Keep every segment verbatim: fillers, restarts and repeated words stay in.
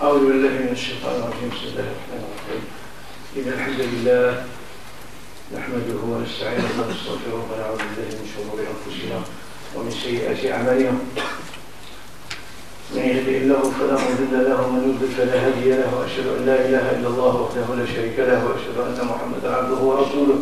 أعوذ بالله من الشيطان الرجيم. بسم الله الرحمن الرحيم. إن الحمد لله نحمده ونستعينه ونستغفره ونعوذ بالله من شرور أنفسنا ومن سيئات أعمالنا. من يهده الله فلا مضل له ومن يضلل فلا هادي له، وأشهد أن لا إله إلا الله وحده لا شريك له، وأشهد أن محمدا عبده ورسوله.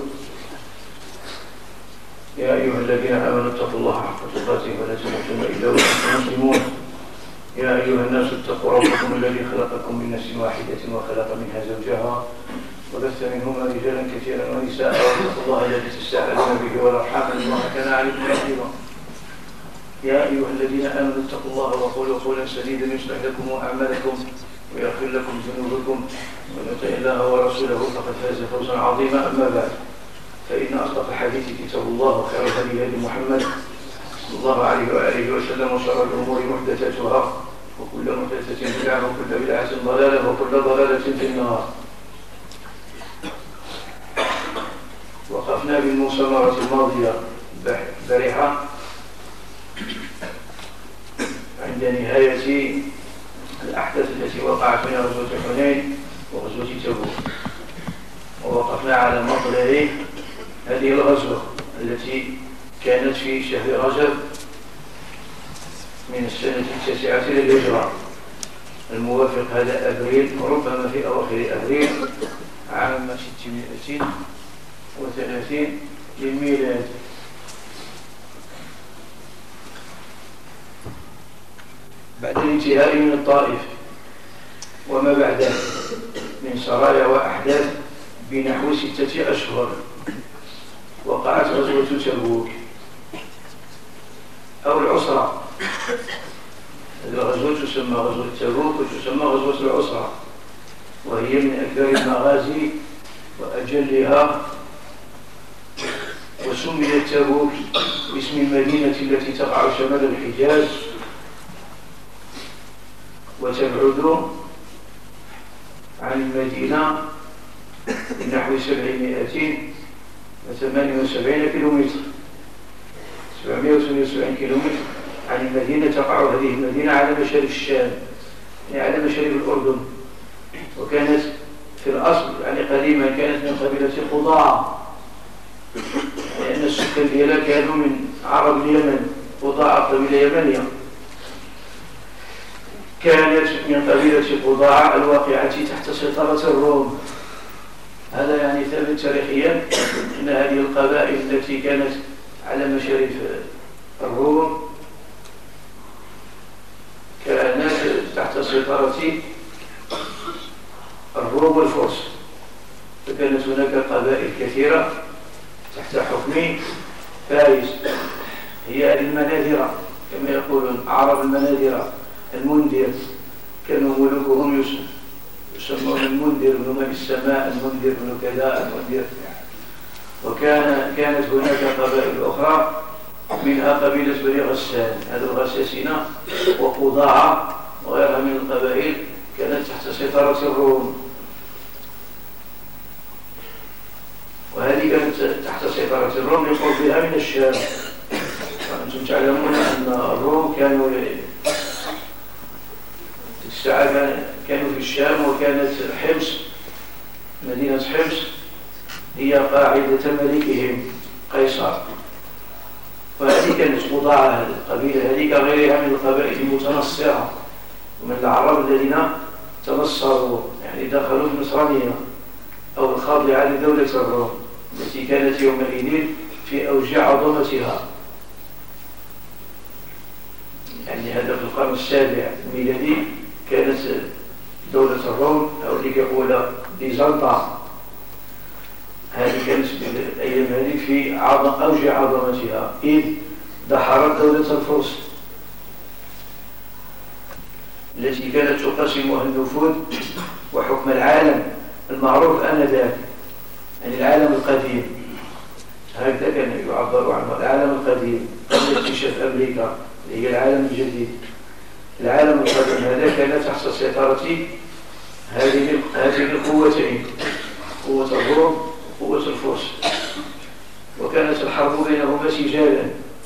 يا أيها الذين آمنوا اتقوا الله حق تقاته ولا تموتن إلا وأنتم مسلمون. يا أيها الناس اتقوا ربكم الذي خلقكم من نفس واحدة وخلق منها زوجها وبث منهما رجالا كثيرا ونساء، واتقوا الله الذي تساءلون به والأرحام إن الله كان عليكم رقيبا. يا أيها الذين آمنوا اتقوا الله وقولوا قولا سديدا يصلح لكم أعمالكم ويغفر لكم ذنوبكم، ومن يطع الله ورسوله فقد فاز فوزا عظيما. أما بعد، فإن أصدق الحديث كتاب الله، وخير الهدي هدي محمد صلى الله عليه وآله وسلم، وشر الأمور محدثاتها، وكل محدثة بدعة، وكل بدعة ضلالة، وكل ضلالة في النار. وقفنا بالمسامرة الماضية البارحة عند نهاية الأحداث التي وقعت بين غزوة حنين وغزوة تبوك، ووقفنا على مطلع هذه الغزوة التي كانت في شهر رجب من السنة التاسعة للهجرة، الموافق هذا أبريل، وربما في أواخر أبريل عام ستمائة وثلاثين للميلاد. بعد الانتهاء من الطائف وما بعده من سرايا وأحداث بنحو ستة أشهر، وقعت غزوة تبوك أو العسرة. الغزوة تسمى غزوة تبوك وتسمى غزوة العسرة، وهي من أكبر المغازي وأجلها، وسميت تبوك باسم المدينة التي تقع شمال الحجاز وتبعد عن المدينة نحو سبعمائة وثمانية وسبعين كيلومتر، سبعمائة وثمانية وسبعين كيلومتر عن المدينة. تقع هذه المدينة على مشارف الشام، يعني على مشارف الأردن، وكانت في الأصل يعني قديما كانت من قبيلة قضاعة، لأن السكان ديالها كانوا من عرب اليمن. قضاعة قبيلة يمنية كانت من قبيلة قضاعة الواقعة تحت سيطرة الروم. هذا يعني ثابت تاريخيا أن هذه القبائل التي كانت على مشارف الروم كانت تحت سيطرة الروم والفرس، فكانت هناك قبائل كثيرة تحت حكم فارس، هي المناذرة كما يقولون عرب المناذرة. المنذر كانوا ملوكهم يوسف يسمون المنذر بن ملك السماء، المنذر بن كذا، المنذر. وكان كانت هناك قبائل أخرى، منها قبيلة بني غسان، هذا الغساسنة وقضاعة وغيرها من القبائل كانت تحت سيطرة الروم، وهذه كانت تحت سيطرة الروم لقربها من الشام. وأنتم تعلمون أن الروم كانوا الساعة كانوا في الشام، وكانت حمص، مدينة حمص هي قاعدة ملكهم قيصر. وهذه كانت قضاعة هذه القبيلة، هذه كغيرها من القبائل المتنصرة ومن العرب الذين تنصروا، يعني دخلوا في النصرانية أو الخاضعة لدولة الروم التي كانت يومئذ في أوج عظمتها. يعني هذا في القرن السابع الميلادي كانت دولة الروم أو اللي يقول بيزنطة، هذه كانت في الأيام هذه في عظم أوج عظمتها، إذ دحرت دولة الفرس التي كانت تقسمها النفوذ وحكم العالم المعروف آنذاك، يعني العالم القديم، هكذا كان يعبر عنه العالم القديم قبل اكتشاف أمريكا اللي هي العالم الجديد. العالم القديم هذا كان تحت سيطرة هذه هذه القوتين، قوة الروم وقوة الفرس، وكانت الحرب بينهما سجالا.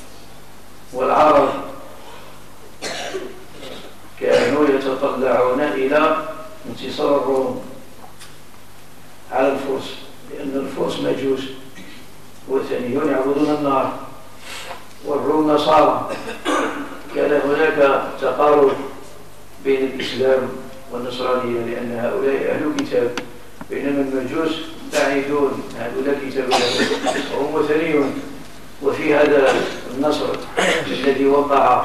والعرب كانوا يتطلعون إلى انتصار الروم على الفرس، لأن الفرس مجوس وثنيون يعبدون النار والروم نصارى. كان هناك تقارب بين الإسلام والنصرانية لأن هؤلاء أهل كتاب، بينما المجوس بعيدون هؤلاء كتاب وهم وثنيون. وفي هذا النصر الذي وقع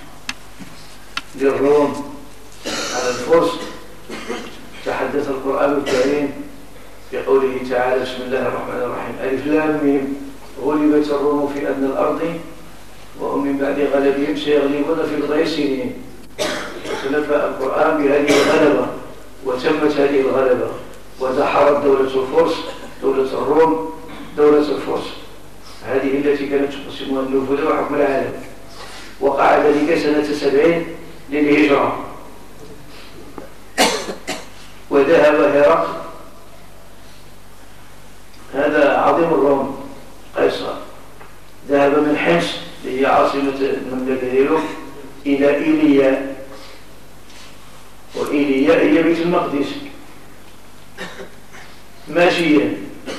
للروم على الفرس تحدث القرآن الكريم بقوله تعالى: بسم الله الرحمن الرحيم، ألف لام ميم، غلبت الروم في أدنى الأرض وهم من بعد غلبهم سيغلبون في بضع سنين. تنبأ القرآن بهذه الغلبة وتمت هذه الغلبة ودحرت دولة الفرس دولة الروم دولة الفرس، هذه التي كانت تقسمها النفوذ وحكم العالم. وقع ذلك سنة سبعين للهجرة، وذهب هرقل هذا عظيم الروم قيصر، ذهب من حمص هي عاصمة المملكة ديالو إلى إيليا، وإيليا هي بيت المقدس، ماشيا،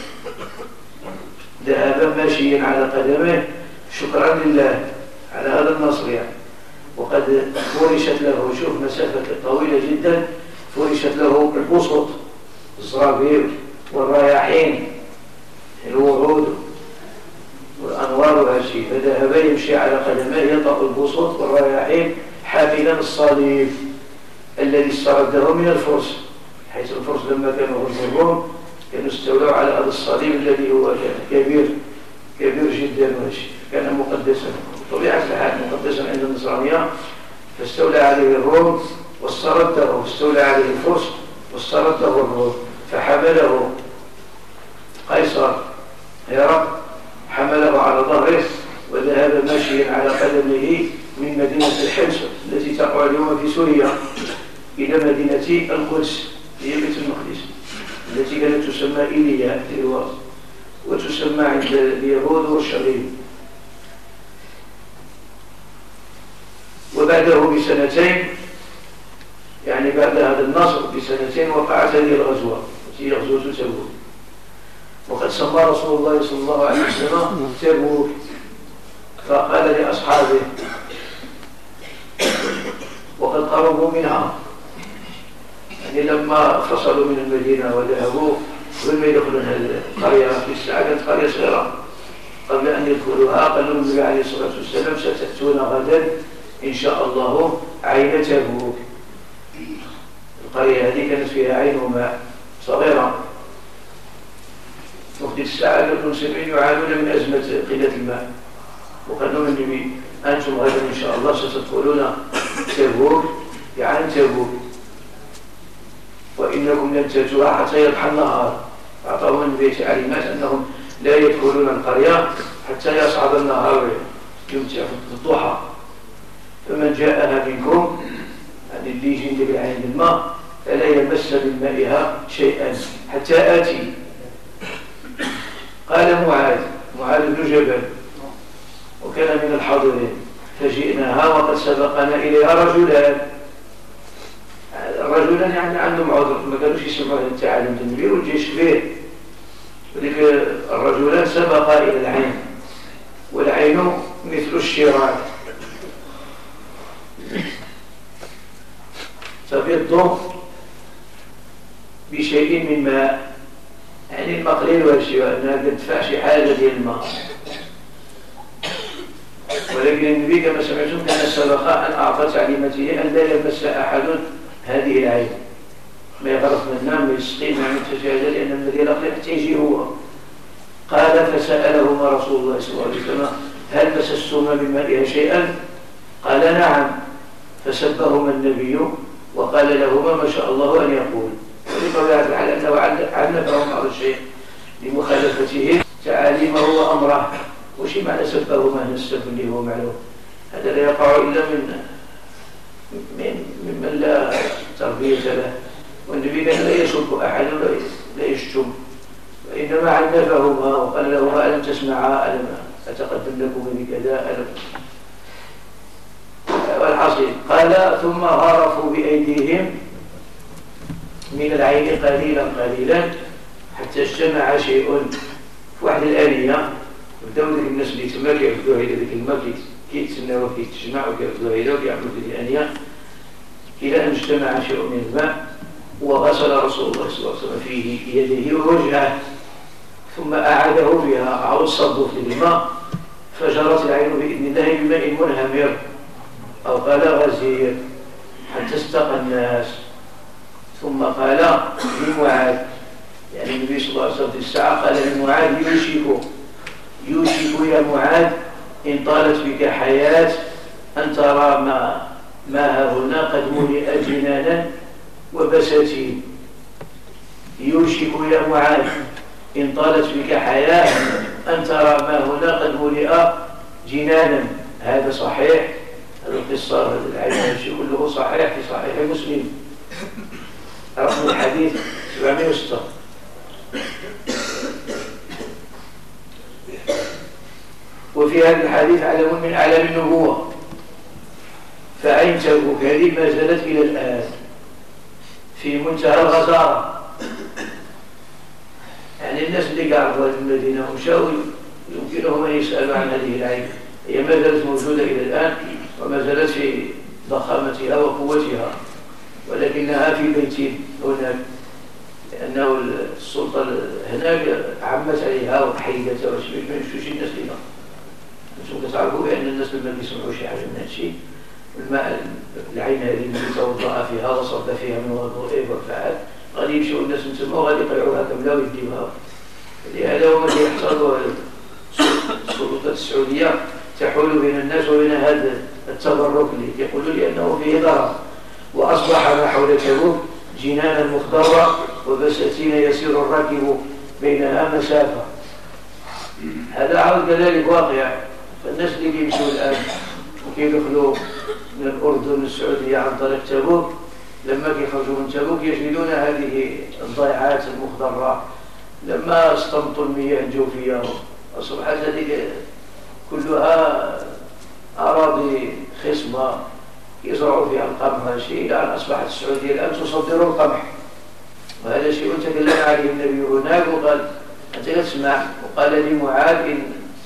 ذهب ماشيا على قدمه شكرا لله على هذا النصر يعني. وقد فرشت له، شوف مسافة طويلة جدا، فرشت له البسط الزرابيل والرياحين الوعود والأنوار وهالشيء، فذهب يمشي على قدميه يطأ البسط والرياحين حاملا الصليب الذي استرده من الفرس، حيث الفرس لما كانوا غزوا الروم كانوا استولوا على هذا الصليب الذي هو كان كبير كبير جدا وهالشيء، كان مقدسا بطبيعة الحال مقدسا عند النصرانية، فاستولى عليه الروم واسترده، واستولى عليه الفرس واسترده الروم، فحمله قيصر هرقل حمله على ظهره وذهب ماشيا على قدمه من مدينة الحمص التي تقع اليوم في سوريا إلى مدينة القدس هي بيت المقدس التي كانت تسمى إيليا في الوقت وتسمى عند اليهود أورشليم. وبعده بسنتين، يعني بعد هذا النصر بسنتين، وقعت هذه الغزوة التي هي غزوة تبوك، وقد سمى رسول الله صلى الله عليه وسلم تبوك، فقال لأصحابه وقد قربوا منها، يعني لما فصلوا من المدينة وذهبوا ولم يدخلون هذه القرية في الساعة، كانت قرية صغيرة، قبل أن يدخلوها قال لهم النبي عليه الصلاة والسلام: ستأتون غدا إن شاء الله عين تبوك. القرية هذه كانت فيها عين وماء صغيرة، وقت الساعة المسلمين يعانون من أزمة قلة الماء، وقال لهم النبي: أنتم غدا إن شاء الله ستدخلون تبوك يعني تبوك، وإنكم لن تأتوها حتى يضحى النهار. أعطاهم النبي تعليمات أنهم لا يدخلون القرية حتى يصعد النهار يمتع في الضحى، فمن جاءها منكم يعني اللي يجي يدبر عين الماء فلا يمس من مائها شيئا حتى آتي. قال معاذ معاذ بن جبل وكان من الحاضرين: فجئناها وقد سبقنا إليها رجلان، رجلان يعني عندهم عذر، ما كانوش يسمعوا هذا التعاليم النبي والجيش به، ولذلك الرجلان سبقا إلى العين، والعين مثل الشراك تبيض بشيء من ماء، يعني الماء قليل والشيء أنها تدفع شي حاجة ديال الماء. ولكن النبي كما سمعتم كان سبق أن أعطى تعليمته أن لا يمس أحد هذه العين، ما يغرف منها ما يسقي ما يتجاهل، لأن الذي الأخير تيجي هو. قال: فسألهما رسول الله صلى الله عليه وسلم: هل مسستما من مائها شيئا؟ قال: نعم. فسبهما النبي وقال لهما ما شاء الله أن يقول، ولطبيعة الحال أنه علمهم بعض الشيء لمخالفته تعاليمه وأمره. وشي معنى سبهما؟ السب اللي هو معلوم، هذا لا يقع إلا من من ممن لا تربية له، والنبي كان لا يسب أحد لا يشتم، وإنما عنفهما وقال لهما: ألم تسمعا؟ ألم أتقدم لكم بكذا؟ ألم. والحصيل قال: ثم غرفوا بأيديهم من العين قليلا قليلا حتى اجتمع شيء في واحد الآلية. بداو ديك الناس اللي تما كيعبدوها إلى ديك الماء كيتسناو كيتجمعوا وكيعبدوها وكيعملوا في هذه الآلية إلى أن اجتمع شيء من الماء وغسل رسول الله صلى الله عليه وسلم فيه يديه ووجهه ثم أعاده فيها أو صبوا في الماء فجرت العين بإذن الله بماء منهمر أو قال غزير حتى استقى الناس. ثم قال لمعاذ، يعني النبي صلى الله عليه وسلم في الساعة قال لمعاذ يوشك يوشك يا معاذ إن طالت بك حياة أن ترى ما ما هنا قد ملئ جنانا وبساتين. يوشك يا معاذ إن طالت بك حياة أن ترى ما هنا قد ملئ جنانا. هذا صحيح، القصة العلم كله صحيح في صحيح مسلم رقم الحديث سبعمائة وستة. وفي هذا الحديث علم من أعلام النبوة، فعين تبوك هذه ما زالت إلى الآن في منتهى الغزارة. يعني الناس اللي قاعدوا في المدينة ومشاو يمكنهم أن يسألوا عن هذه العين، هي ما زالت موجودة إلى الآن وما زالت في ضخامتها وقوتها، ولكنها في بيت هناك، لأنه السلطة هناك عمت عليها وحيدتها ما يمشوش الناس لها. انتم كتعرفوا بأن الناس لما بيسمعوا شي حاجة من هذا الشيء الماء العين هذه اللي توضأ فيها وصب فيها من وضوء وفعل غادي يمشيو الناس من تما وغادي يطيعوها كاملة ويديوها. لهذا هما كيحتاجوا السلطات السعودية تحول بين الناس وبين هذا التبرك اللي يقولوا لأنه فيه ضرر. وأصبح ما حول تبوك جنانا مخضرة وبساتين يسير الراكب بينها مسافة. هذا عاود كذلك واقع. فالناس اللي كيمشوا الآن وكيدخلوا من الأردن للسعودية عن طريق تبوك لما كيخرجوا من تبوك يجدون هذه الضيعات المخضرة لما استمطوا المياه الجوفية أصبحت هذه كلها أراضي خصبة يزرعوا فيها القمح. شيء الآن أصبحت السعودية الآن تصدر القمح، وهذا شيء تكلم عليه النبي هناك وقال أنت تسمع. وقال لمعاذ إن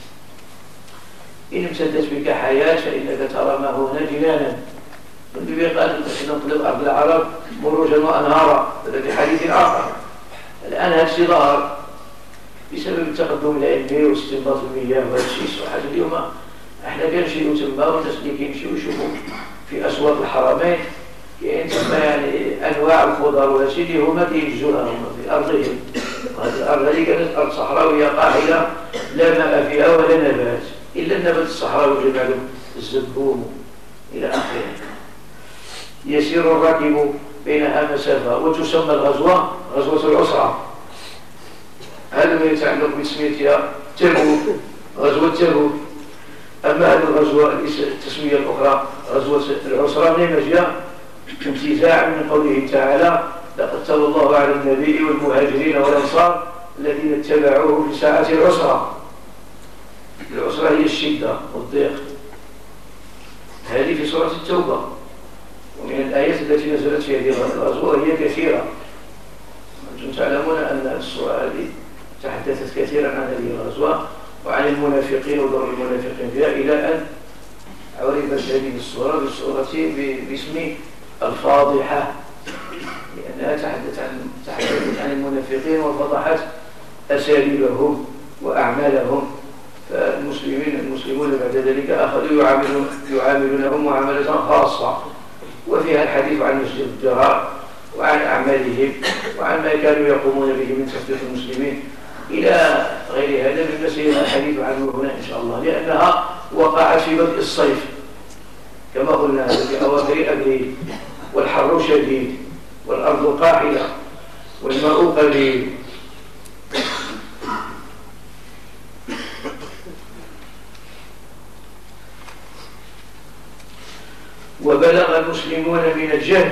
إن امتدت بك حياة فإنك ترى ما هنا جنانا. النبي قال نطلب أرض العرب مروجا وأنهارا، هذا في حديث آخر. الآن هذا الشيء ظهر بسبب التقدم العلمي واستنباط المياه وهذا الشيء. واحد اليوم احنا كنمشيو تما والناس اللي كيمشيو يشوفوا في أسواق الحرمين كاين تما يعني أنواع الخضر وهذا الشيء اللي هما كينتجوها هما في أرضهم. وهذه الأرض هذه كانت أرض صحراوية قاحلة لا ماء فيها ولا نبات إلا النبات الصحراوي اللي معلوم الزبون إلى آخره. يسير الراكب بينها مسافة. وتسمى الغزوة غزوة العسرة. هذا ما يتعلق بتسميتها تبوك، غزوة تبوك. أما هذه الغزوة التسمية الأخرى غزوة العسرة منين جاء؟ امتزاع من قوله تعالى لقد تاب الله على النبي والمهاجرين والأنصار الذين اتبعوه في ساعة العسرة. العسرة هي الشدة والضيق. هذه في سورة التوبة. ومن الآيات التي نزلت في هذه الغزوة هي كثيرة. أنتم تعلمون أن السورة هذه تحدثت كثيرا عن هذه الغزوة وعن المنافقين ودور المنافقين فيها إلى أن عرفت هذه السورة بالسورة باسم الفاضحة، لأنها تحدثت عن تحدثت عن المنافقين وفضحت أساليبهم وأعمالهم. فالمسلمين المسلمون بعد ذلك أخذوا يعاملون يعاملونهم معاملة خاصة، وفيها الحديث عن مسجد الدرار وعن أعمالهم وعن ما كانوا يقومون به من تخطيط المسلمين إلى غير هذا مما سيأتي الحديث عنه هنا إن شاء الله، لأنها وقعت في بدء الصيف كما قلنا في أواخر أبريل، والحر شديد والأرض قاحلة والماء قليل. وبلغ المسلمون من الجهد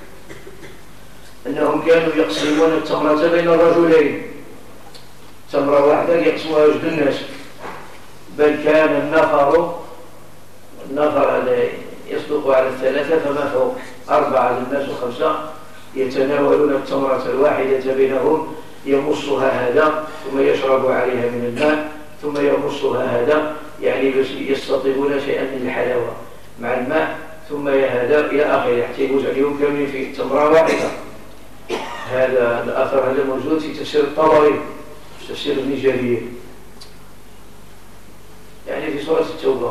أنهم كانوا يقسمون التمرة بين الرجلين، تمرة واحدة يقسمها وجد الناس، بل كان النفر النفر هذا يصدق على الثلاثة فما فوق أربعة للناس وخمسة يتناولون التمرة الواحدة بينهم، يمصها هذا ثم يشرب عليها من الماء ثم يمصها هذا، يعني يستطيبون شيئا من الحلاوة مع الماء ثم هذا إلى آخره حتى يجوز عليهم كاملين في تمرة واحدة. هذا الأثر هذا موجود في تفسير الطبري في تفسير ابن جرير، يعني في سورة التوبة.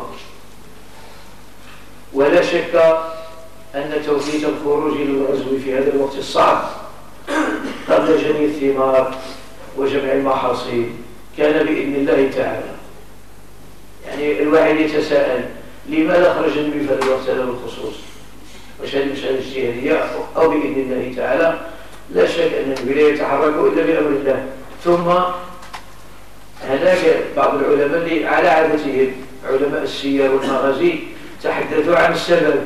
ولا شك أن توقيت الخروج للغزو في هذا الوقت الصعب قبل جني الثمار وجمع المحاصيل كان بإذن الله تعالى. يعني الواحد يتساءل لماذا خرج النبي في هذا الوقت هذا بالخصوص؟ واش هذه مسألة اجتهادية أو بإذن الله تعالى؟ لا شك أن النبي لا يتحرك إلا بأمر الله. ثم هناك بعض العلماء اللي على عادتهم علماء السير والمغازي تحدثوا عن السبب،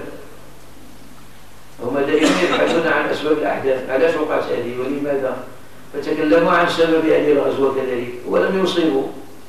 هم دائما يبحثون عن أسباب الأحداث، علاش وقعت هذه ولماذا، فتكلموا عن سبب هذه الغزوة كذلك ولم يصيبوا.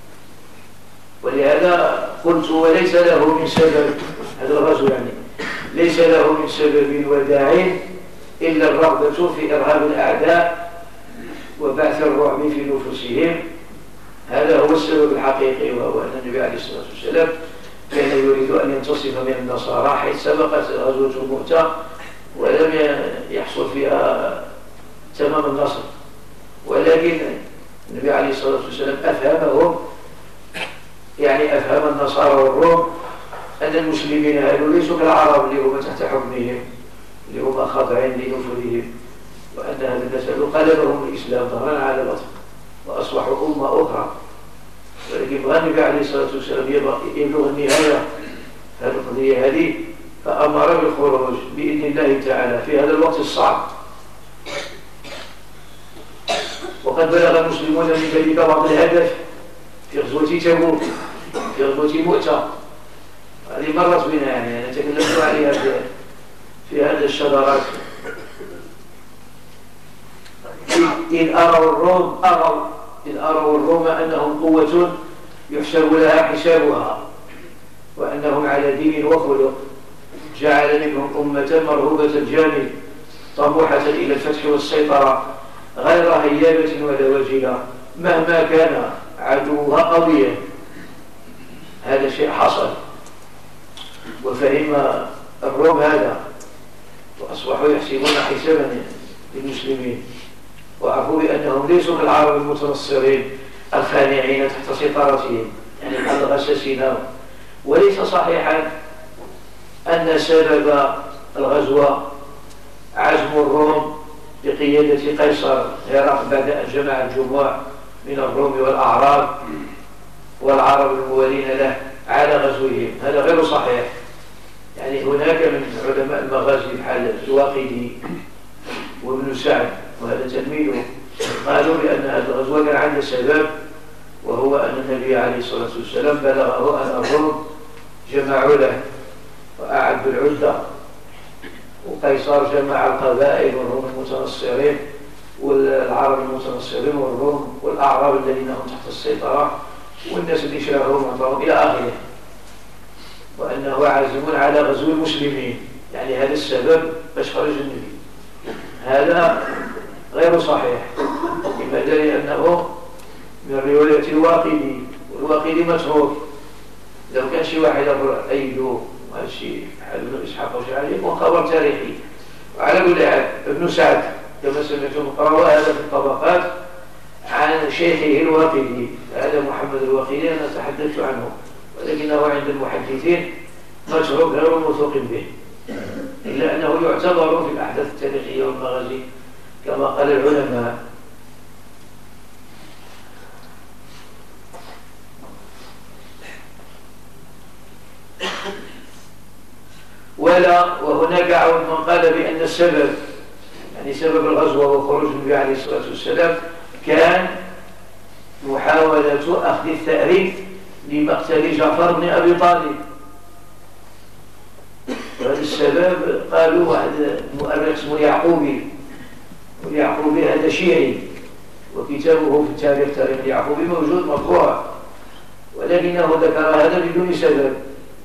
ولهذا قلت وليس له من سبب هذا الغزو، يعني ليس له من سبب وداع إلا الرغبة في إرهاب الأعداء وبعث الرعب في نفوسهم. هذا هو السبب الحقيقي، وهو أن النبي عليه الصلاة والسلام كان يريد أن ينتصف من النصارى، حيث سبقت غزوة مؤتة ولم يحصل فيها تمام النصر، ولكن النبي عليه الصلاة والسلام أفهمهم، يعني أفهم النصارى والروم أن المسلمين هؤلاء ليسوا كالعرب اللي هم تحت حكمهم اللي هم خاضعين لنفوذهم، وأن هذا الناس قلبهم الإسلام ظهرا على بطن وأصبحوا أمة أخرى. ولكن بغى النبي عليه الصلاة والسلام يبلغ النهاية هذه القضية هذه، فأمر بالخروج بإذن الله تعالى في هذا الوقت الصعب. وقد بلغ المسلمون من ذلك بعض الهدف في غزوة تبوك، في غزوة مؤتة، هذه مرت بنا، يعني أنا تكلمت عليها في, في هذه الشذرات. إذ أروا الروم أروا إذ أروا الروم أنهم قوة يحسب لها حسابها وأنهم على دين وخلق، جعل منهم أمة مرهوبة الجانب طموحة إلى الفتح والسيطرة غير هيابة ولا وجلة مهما كان عدوها قويا. هذا شيء حصل، وفهم الروم هذا وأصبحوا يحسبون حسابا للمسلمين، وعرفوا بأنهم ليسوا كالعرب المتنصرين الخانعين تحت سيطرتهم، يعني الغساسين. وليس صحيحا أن سبب الغزوة عزم الروم بقيادة قيصر هرقل بعد أن جمع الجموع من الروم والأعراب والعرب الموالين له على غزوهم، هذا غير صحيح. يعني هناك من علماء المغازي بحال الواقدي وابن سعد وهذا تلميذه قالوا بأن هذه الغزوة كان عندها سبب، وهو أن النبي عليه الصلاة والسلام بلغه أن الروم جمعوا له وأعدوا العدة، وقيصر جمع القبائل والروم المتنصرين والعرب المتنصرين والروم والأعراب الذين هم تحت السيطرة والناس اللي شارهم وعطاهم إلى آخره، وأنه عازم على غزو المسلمين. يعني هذا السبب باش خرج النبي، هذا غير صحيح. لماذا؟ لأنه من رواية الواقدي، والواقدي متروك. لو كان شي واحد أيده وهذا الشيء بحال ابن إسحاق أو شي حاجة يكون خبر تاريخي. وعلى كل حال ابن سعد كما سمعتم قرأوا هذا في الطبقات عن شيخه الواقدي، هذا محمد الواقدي أنا تحدثت عنه، ولكنه عند المحدثين متروك غير موثوق به، إلا أنه يعتبر في الأحداث التاريخية والمغازي كما قال العلماء. ولا وهناك عون من قال بأن السبب، يعني سبب الغزوة وخروج النبي عليه الصلاة والسلام كان محاولة أخذ الثأر لمقتل جعفر بن أبي طالب. وهذا السبب قالوا واحد مؤرخ اسمه يعقوبي، واليعقوبي هذا شيعي، وكتابه في التاريخ تاريخ اليعقوبي موجود مطبوع، ولكنه ذكر هذا بدون سبب.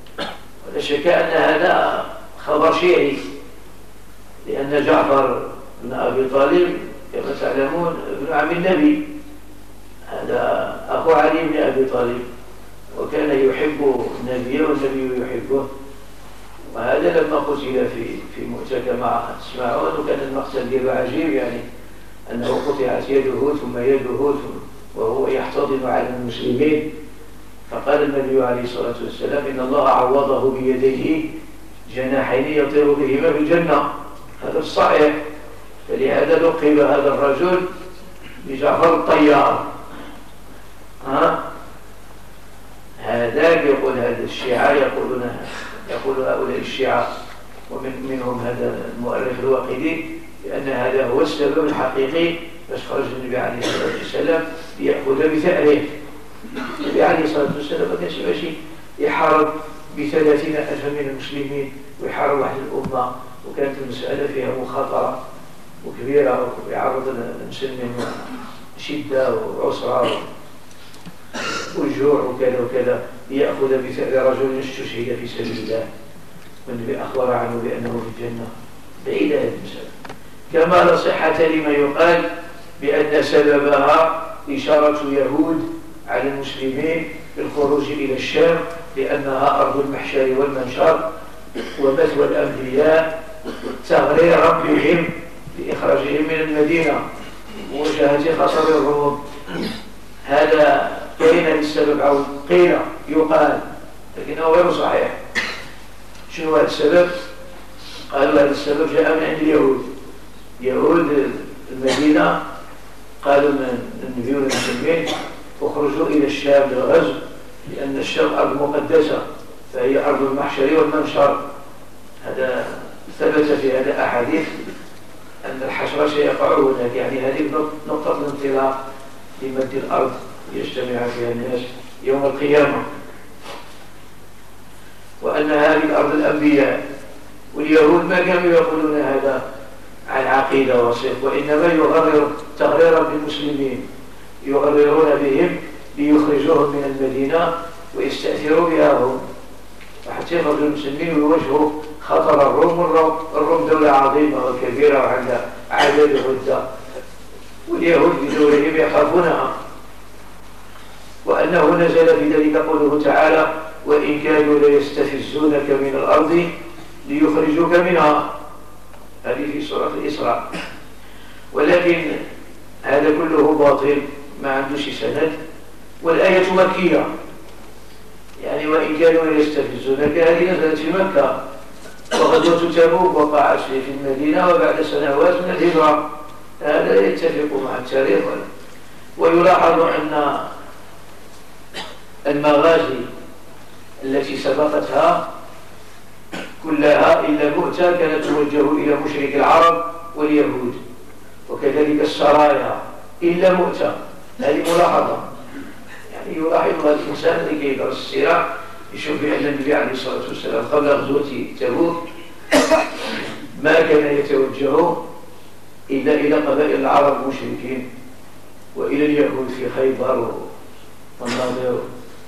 ولا شك أن هذا خبر شيعي، لأن جعفر بن أبي طالب كما تعلمون ابن عم النبي، هذا أخو علي بن أبي طالب، وكان يحب النبي والنبي يحبه. وهذا لما قتل في في مؤتة كما تسمعون، وكان المقتل ديالو عجيب، يعني أنه قطعت يده ثم يده وهو يحتضن على المسلمين. فقال النبي عليه الصلاة والسلام إن الله عوضه بيديه جناحين يطير بهما في الجنة. هذا الصحيح. فلهذا لقب هذا الرجل بجعفر الطيار. ها هذا يقول هذا الشيعة يقولون يقول هؤلاء الشيعة ومن منهم هذا المؤرخ الواقدي بأن هذا هو السبب الحقيقي باش خرج النبي عليه الصلاة والسلام ليأخذ بثأره. النبي عليه الصلاة والسلام ما كانش ماشي يحارب بثلاثين ألف من المسلمين ويحارب واحد الأمة، وكانت المسألة فيها مخاطرة وكبيرة ويعرض المسلمين شدة وعسرة والجوع وكذا وكذا ليأخذ بثأر رجل استشهد في سبيل الله، والنبي أخبر عنه بأنه في الجنة. بعيدة هذه المسألة. كما لا صحة لما يقال بأن سببها إشارة يهود على المسلمين بالخروج إلى الشام لأنها أرض المحشر والمنشر ومثوى الأنبياء، تغريرا بهم لإخراجهم من المدينة ومواجهة خطر الروم. هذا قيل للسبب أو قيل يقال، لكنه غير صحيح. شنو هذا السبب؟ قالوا هذا السبب جاء من عند اليهود. يهود المدينة قالوا النبي والمسلمين اخرجوا إلى الشام للغزو لأن الشام أرض مقدسة فهي أرض المحشر والمنشر. هذا ثبت في هذا أحاديث أن الحشر سيقع هناك، يعني هذه نقطة الانطلاق لمد الأرض يجتمع فيها الناس يوم القيامة، وأن هذه الأرض الأنبياء. واليهود ما كانوا يقولون هذا عن عقيدة وصف، وإنما يغرر تغريرا بالمسلمين، يغررون بهم ليخرجوهم من المدينة ويستأثروا بها هم، وحتى يخرجوا المسلمين ويواجهوا خطر الروم. الروم دولة عظيمة وكبيرة وعندها عدد عدة، واليهود بدورهم يخافونها. وأنه نزل في ذلك قوله تعالى وإن كانوا ليستفزونك من الأرض ليخرجوك منها، هذه في سورة الإسراء. ولكن هذا كله باطل ما عندوش سند، والآية مكية، يعني وإن كانوا ليستفزونك هذه نزلت في مكة، وغزوة تبوك وقعت في المدينة وبعد سنوات من الهجرة. هذا يتفق مع التاريخ. ويلاحظ أن المغازي التي سبقتها كلها إلا مؤتة كانت توجه إلى مشرك العرب واليهود، وكذلك السرايا إلا مؤتة. هذه ملاحظة، يعني يلاحظ الإنسان لكي يدرس السيرة يشوف بأن النبي عليه الصلاة والسلام قبل غزوة تبوك ما كان يتوجه إلا إلى قبائل العرب المشركين وإلى اليهود في خيبر والناظر،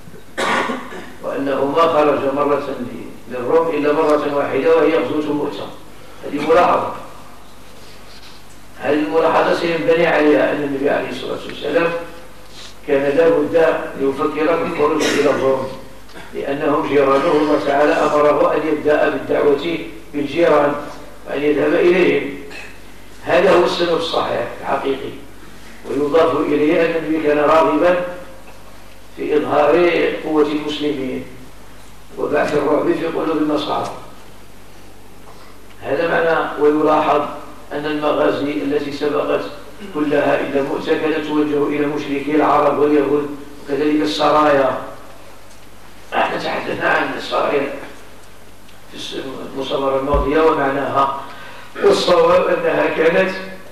وأنه ما خرج مرة للروم إلا مرة واحدة وهي غزوة مؤتة. هذه ملاحظة. هذه الملاحظة سينبني عليها أن النبي عليه الصلاة والسلام كان لا بد ليفكر بالخروج إلى الروم لأنهم جيرانه، الله تعالى أمره أن يبدأ بالدعوة بالجيران وأن يذهب إليهم. هذا هو السبب الصحيح الحقيقي. ويضاف إليه أن النبي كان راغبا في إظهار قوة المسلمين وبعث الرعب في قلوب النصارى. هذا معنى. ويلاحظ أن المغازي التي سبقت كلها إلا مؤتة كانت توجه إلى مشركي العرب واليهود، وكذلك السرايا. نحن تحدثنا عن السرايا في المصامرة الماضية ومعناها، والصواب أنها كانت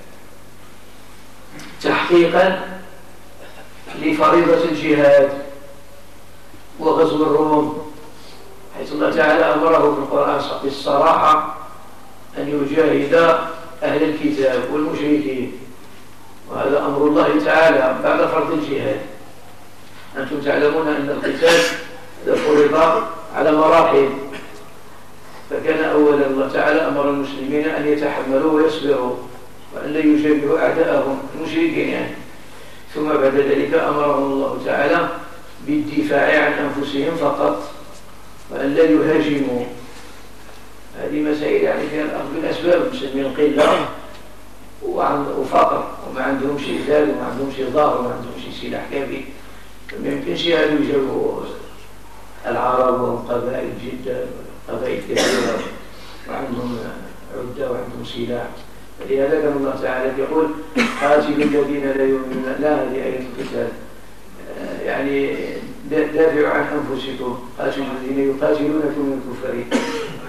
تحقيقا لفريضة الجهاد وغزو الروم، حيث الله تعالى أمره في القرآن بالصراحة أن يجاهد أهل الكتاب والمشركين، وهذا أمر الله تعالى بعد فرض الجهاد. أنتم تعلمون أن القتال فرض على مراحل، فكان أولا الله تعالى أمر المسلمين أن يتحملوا ويصبروا، وأن لا يجابهوا أعداءهم المشركين يعني. ثم بعد ذلك أمرهم الله تعالى بالدفاع عن أنفسهم فقط وأن لا يهاجموا. هذه مسائل يعني فيها الأخذ بالأسباب، مسلمين قلة وفقر وما عندهم شيء زاد وما عندهم شيء ظاهر وما عندهم شيء سلاح كافي، فما يمكنش أن يجابوا العرب وهم قبائل جدا قبائل كثيرة وعندهم عدة وعندهم سلاح. فلهذا كان الله تعالى يقول قاتلوا الذين لا يؤمنون. لا، هذه آية القتال يعني دافعوا عن أنفسكم، قاتلوا الذين يقاتلونكم من الكفار.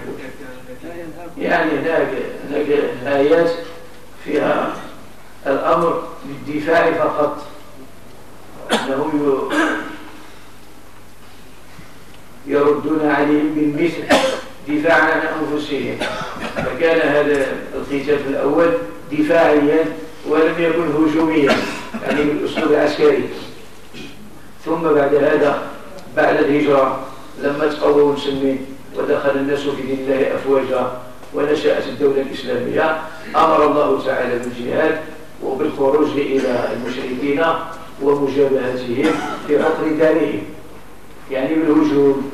يعني هناك هناك آيات فيها الأمر بالدفاع فقط، أنهم يردون عليهم بالمثل دفاعا عن أنفسهم. فكان هذا القتال في الأول دفاعيا ولم يكن هجوميا يعني بالأسلوب العسكري. ثم بعد هذا بعد الهجرة لما تقووا المسلمين ودخل الناس في دين الله أفواجا ونشأت الدولة الإسلامية، أمر الله تعالى بالجهاد وبالخروج إلى المشركين ومجابهتهم في عقر دارهم يعني بالهجوم.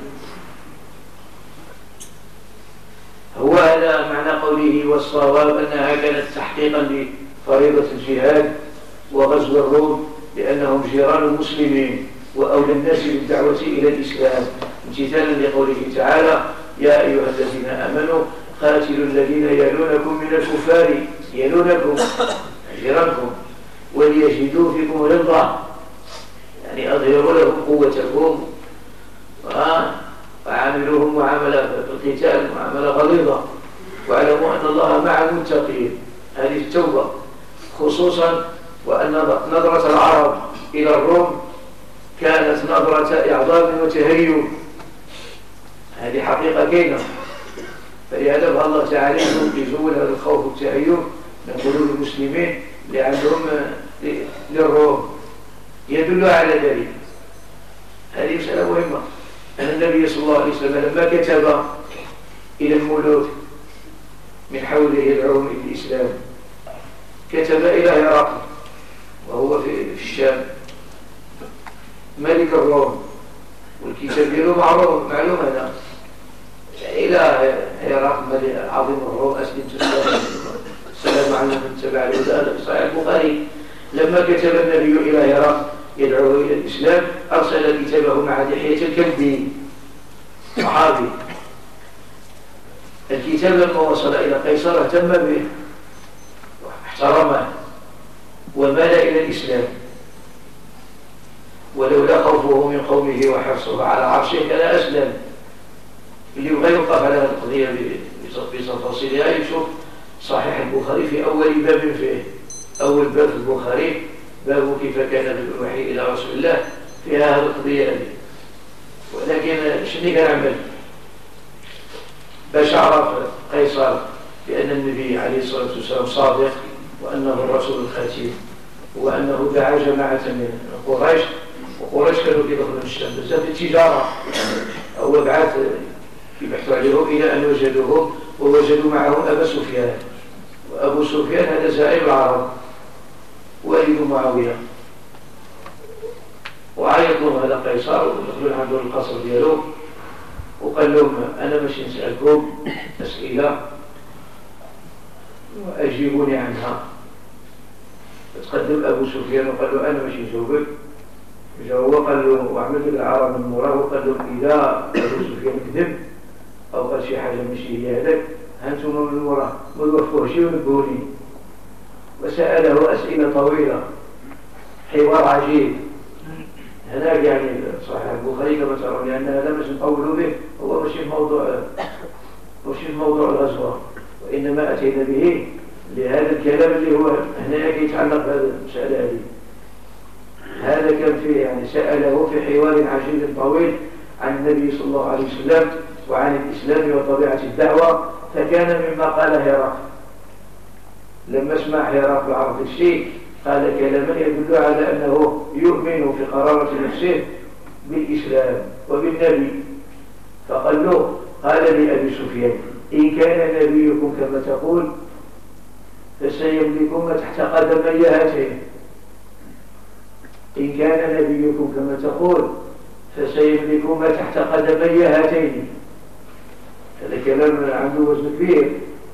هو هذا معنى قوله والصواب أنها كانت تحقيقا لفريضة الجهاد وغزو الروم لأنهم جيران المسلمين وأولى الناس بالدعوة إلى الإسلام، امتثالا لقوله تعالى يا أيها الذين آمنوا قاتلوا الذين يلونكم من الكفار، يلونكم جيرانكم وليجدوا فيكم غلظة يعني أظهروا لهم قوتكم وعاملوهم معاملة في القتال معاملة غليظة، واعلموا أن الله مع المتقين. هذه التوبة خصوصا، وأن نظرة العرب إلى الروم كانت نظرة إعظام وتهيب، هذه حقيقة كينة. فلهذا الله تعالى يزول هذا الخوف والتهيب من قلوب المسلمين اللي عندهم للروم، يدل على ذلك. هذه مسألة مهمة. أن النبي صلى الله عليه وسلم لما كتب إلى الملوك من حوله يدعوهم إلى الإسلام كتب إلى هرقل وهو في الشام ملك الروم، والكتاب له معروف معلوم هذا إلى هرقل عظيم الروم أسلم تسلم السلام على من تبع الهدى في صحيح البخاري. لما كتب النبي إلى هرقل يدعوه إلى الإسلام أرسل كتابه مع دحية الكلبي صحابي. الكتاب لما وصل إلى قيصر اهتم به واحترمه ومال إلى الإسلام، ولولا خوفه من قومه وحرصه على عرشه كان أسلم. اللي يبغى يوقف على هذه القضية بتفاصيلها يشوف صحيح البخاري في أول باب فيه. أول باب في البخاري باب كيف كان الوحي إلى رسول الله فيها هذه القضية هذه. ولكن شنو كان عمل باش عرف قيصر بأن النبي عليه الصلاة والسلام صادق وأنه الرسول الخاتم وأنه دعا جماعة من قريش، وقريش كانوا يدخلون الشام بزاف التجارة. هو بعث يبحثوا عليهم إلى أن وجدوهم ووجدوا معهم أبا سفيان، وأبو سفيان هذا زعيم العرب والد معاوية، وعيطوا هذا قيصر ودخلوا عنده القصر ديالو وقال لهم أنا ماشي نسألكم أسئلة وأجيبوني عنها. فتقدم أبو سفيان وقال له أنا ماشي نجاوبك. جا هو قال له وعمل العرب من موراه وقال لهم إذا أبو سفيان كذب أو قال شي حاجة ماشي هي هذاك هانتم من موراه ما توفوهش ونبهوني. وسأله أسئلة طويلة، حوار عجيب. هناك يعني صحيح البخاري كما ترون لأن هذا مش نطولوا به، هو ماشي موضوع ماشي موضوع الغزوة، وإنما أتينا به لهذا الكلام اللي هو هنا يتعلق بهذه المسألة هذه. هذا كان فيه يعني سأله في حوار عجيب طويل عن النبي صلى الله عليه وسلم وعن الإسلام وطبيعة الدعوة. فكان مما قال هرقل لما اسمع هرقل عرض الشيء قال كلاما يدل على أنه يؤمن في قرارة نفسه بالإسلام وبالنبي. فقال له قال لأبي سفيان إن كان نبيكم كما تقول فسيملكون ما تحت قدمي هاتين. إن كان نبيكم كما تقول فسيملكون ما تحت قدمي هاتين. هذا كلام عنده وزن كبير.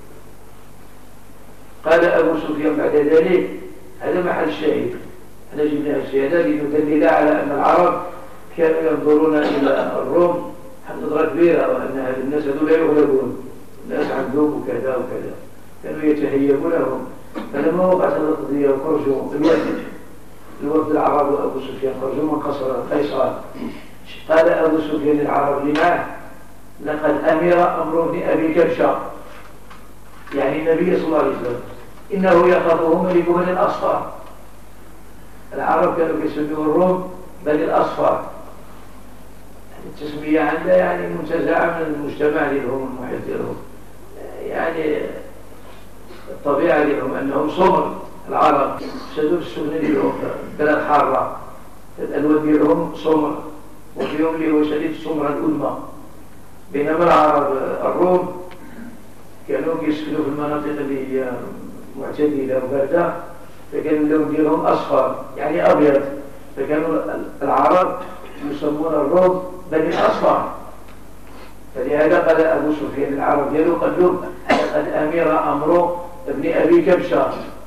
قال أبو سفيان بعد ذلك، هذا محل الشاهد، احنا جبنا الشهادة لندلل على أن العرب كانوا ينظرون إلى الروم نظرة كبيرة، وأن هذا الناس هذول لا يغلبون، الناس عندهم وكذا وكذا، كانوا يتهيبون لهم. فلما وقعت القضية وخرجوا الوفد العرب وأبو سفيان خرجوا من قصر قيصر، قال أبو سفيان للعرب اللي معه: لقد أمر أمر ابن أبي كبشة، يعني النبي صلى الله عليه وسلم، إنه يخافه ملك بني الأصفار. العرب كانوا يسمون الروم بني الأصفار، التسمية عندها يعني منتزعة من المجتمع لهم المحيط لهم، يعني الطبيعة لهم أنهم صمر. العرب شدوا السنة لهم بلد حارة، الألوان ديالهم صمر، وفيهم اللي هو شديد الصمرة الأدمى. بينما العرب الروم كانوا يسكنوا في المناطق اللي هي معتدلة وباردة، فكانوا اللون ديالهم أصفر يعني أبيض، فكانوا العرب يسمون الروم بني الأصفار. فلهذا قال أبو سفيان العرب ديالو قال له: لقد أمر أمر ابن أبي كبشة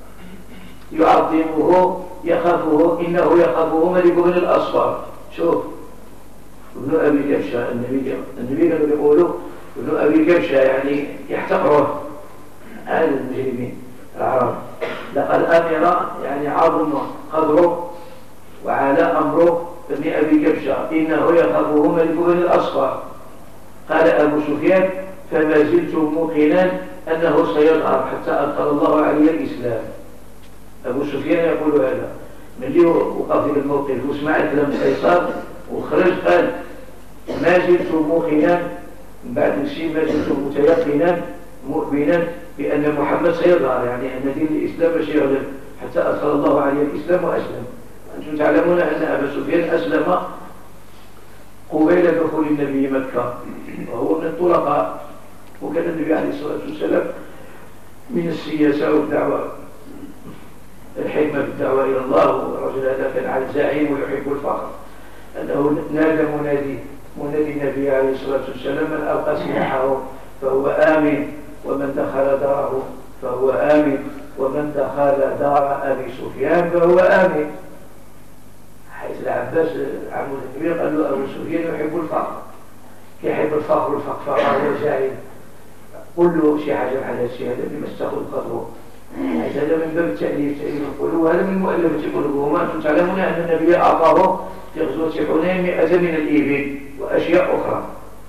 يعظمه يخافه، إنه يخافه ملك بني الأصفار. شوف ابن أبي كبشة، النبي النبي كانوا يقولوا ابن أبي كبشة يعني يحتقره هذا المجرمين العرب. لقد أمر يعني عظم قدره وعلى أمره ابن أبي كبشة، إنه يخافه ملك بني الأصفار. قال أبو سفيان: فما زلت موقنا أنه سيظهر حتى أدخل الله عليه الإسلام. أبو سفيان يقول هذا ملي وقف في الموقف وسمع كلام قيصر وخرج، قال: ما زلت موقنا، من بعد الشيء ما زلت متيقنا مؤمنا بأن محمد سيظهر، يعني أن دين الإسلام ماشي يغلب حتى أدخل الله عليه الإسلام وأسلم. أنتم تعلمون أن أبا سفيان أسلم قبيل دخول النبي مكة، وهو من الطلقاء، وكان النبي عليه الصلاة والسلام من السياسة والدعوة، الحكمة بالدعوة إلى الله، والرجل هذا كان على الزعيم ويحب الفخر، أنه نادى منادي منادي النبي عليه الصلاة والسلام: من ألقى سلاحه فهو آمن، ومن دخل داره فهو آمن، ومن دخل دار أبي سفيان فهو آمن. حيث العباس عمود النبي قال له: أبو سفيان يحب الفخر، يحب الفخر والفقفقة والزعيم، قل له شي حاجة على الشيء هذا اللي ما استخدم قدره. هذا من باب التأليف، تأليف القلوب، وهذا من مؤلفة قلوبهم. أنتم تعلمون أن النبي أعطاه في غزوة حنين مئة من الإبل وأشياء أخرى،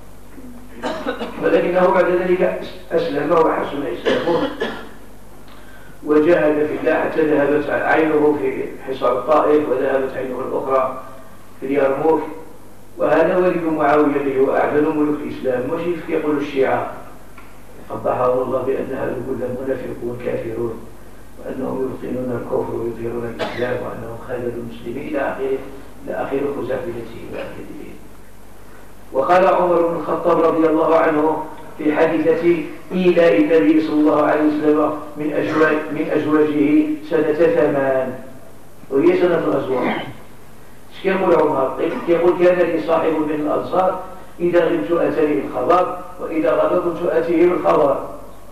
ولكنه بعد ذلك أسلم وحسن إسلامه وجاهد في الله حتى ذهبت عينه في حصار الطائف، وذهبت عينه الأخرى في اليرموك. وهذا ولد معاوية اللي هو أعلن ملوك الإسلام، مش يقول الشيعة قبحهم الله بأن هؤلاء كلهم منافقون كافرون، وأنهم يبطنون الكفر ويظهرون الإسلام، وأنهم خالدوا المسلمين إلى آخره، إلى آخر خزعبلته وآخره. وقال عمر بن الخطاب رضي الله عنه في حادثة إيلاء النبي صلى الله عليه وسلم من أزواج من أزواجه سنة ثمان، وهي سنة الغزوة. ايش كيقول عمر؟ يقول: كان لي صاحب من الأنصار إذا غبت أتاني الخبر، وإذا غبت كنت آتيه بالخبر.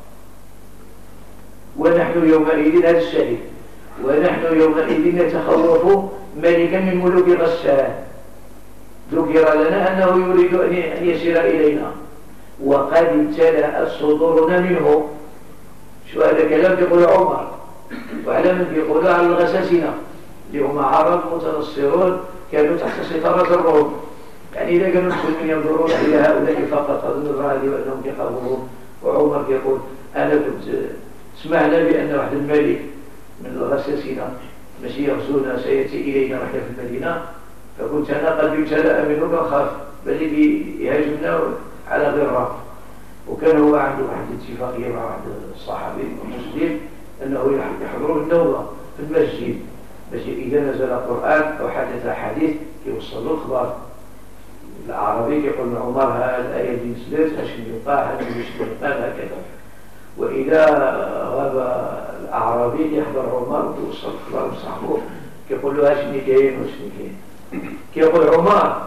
ونحن يومئذ هذا الشهيد، ونحن يومئذ نتخوف ملكا من ملوك غسان، ذكر لنا أنه يريد أن يسير إلينا، وقد امتلأت صدورنا منه. شو هذا كلام يقول عمر، وعلى من يقول على الغساسنة اللي هم عرب متنصرون كانوا تحت سيطرة الروم. يعني إذا كانوا المسلمين ينظرون إلى هؤلاء فقط هذا النظرة هذه وأنهم يخافون. وعمر يقول: أنا كنت سمعنا بأن واحد الملك من الغساسنة ماشي يغزونا سيأتي إلينا رحلة في المدينة، فكنت أنا قلبي امتلأ منه وخاف بل يهاجمنا على غرة. وكان هو عنده واحد اتفاقية مع واحد الصحابي المسلم أنه يحضروا النوبة في المسجد، باش إذا نزل القرآن أو حدث حديث يوصل له الخبر. العربي يقول عمر: هذه الآية اللي نزلت اش يقع، هذا مش يقال هكذا. وإذا غاب أعرابي يحضر عمر ويوصل خبر صاحبه كيقول له اشني كاين وشني كاين كيقول عمر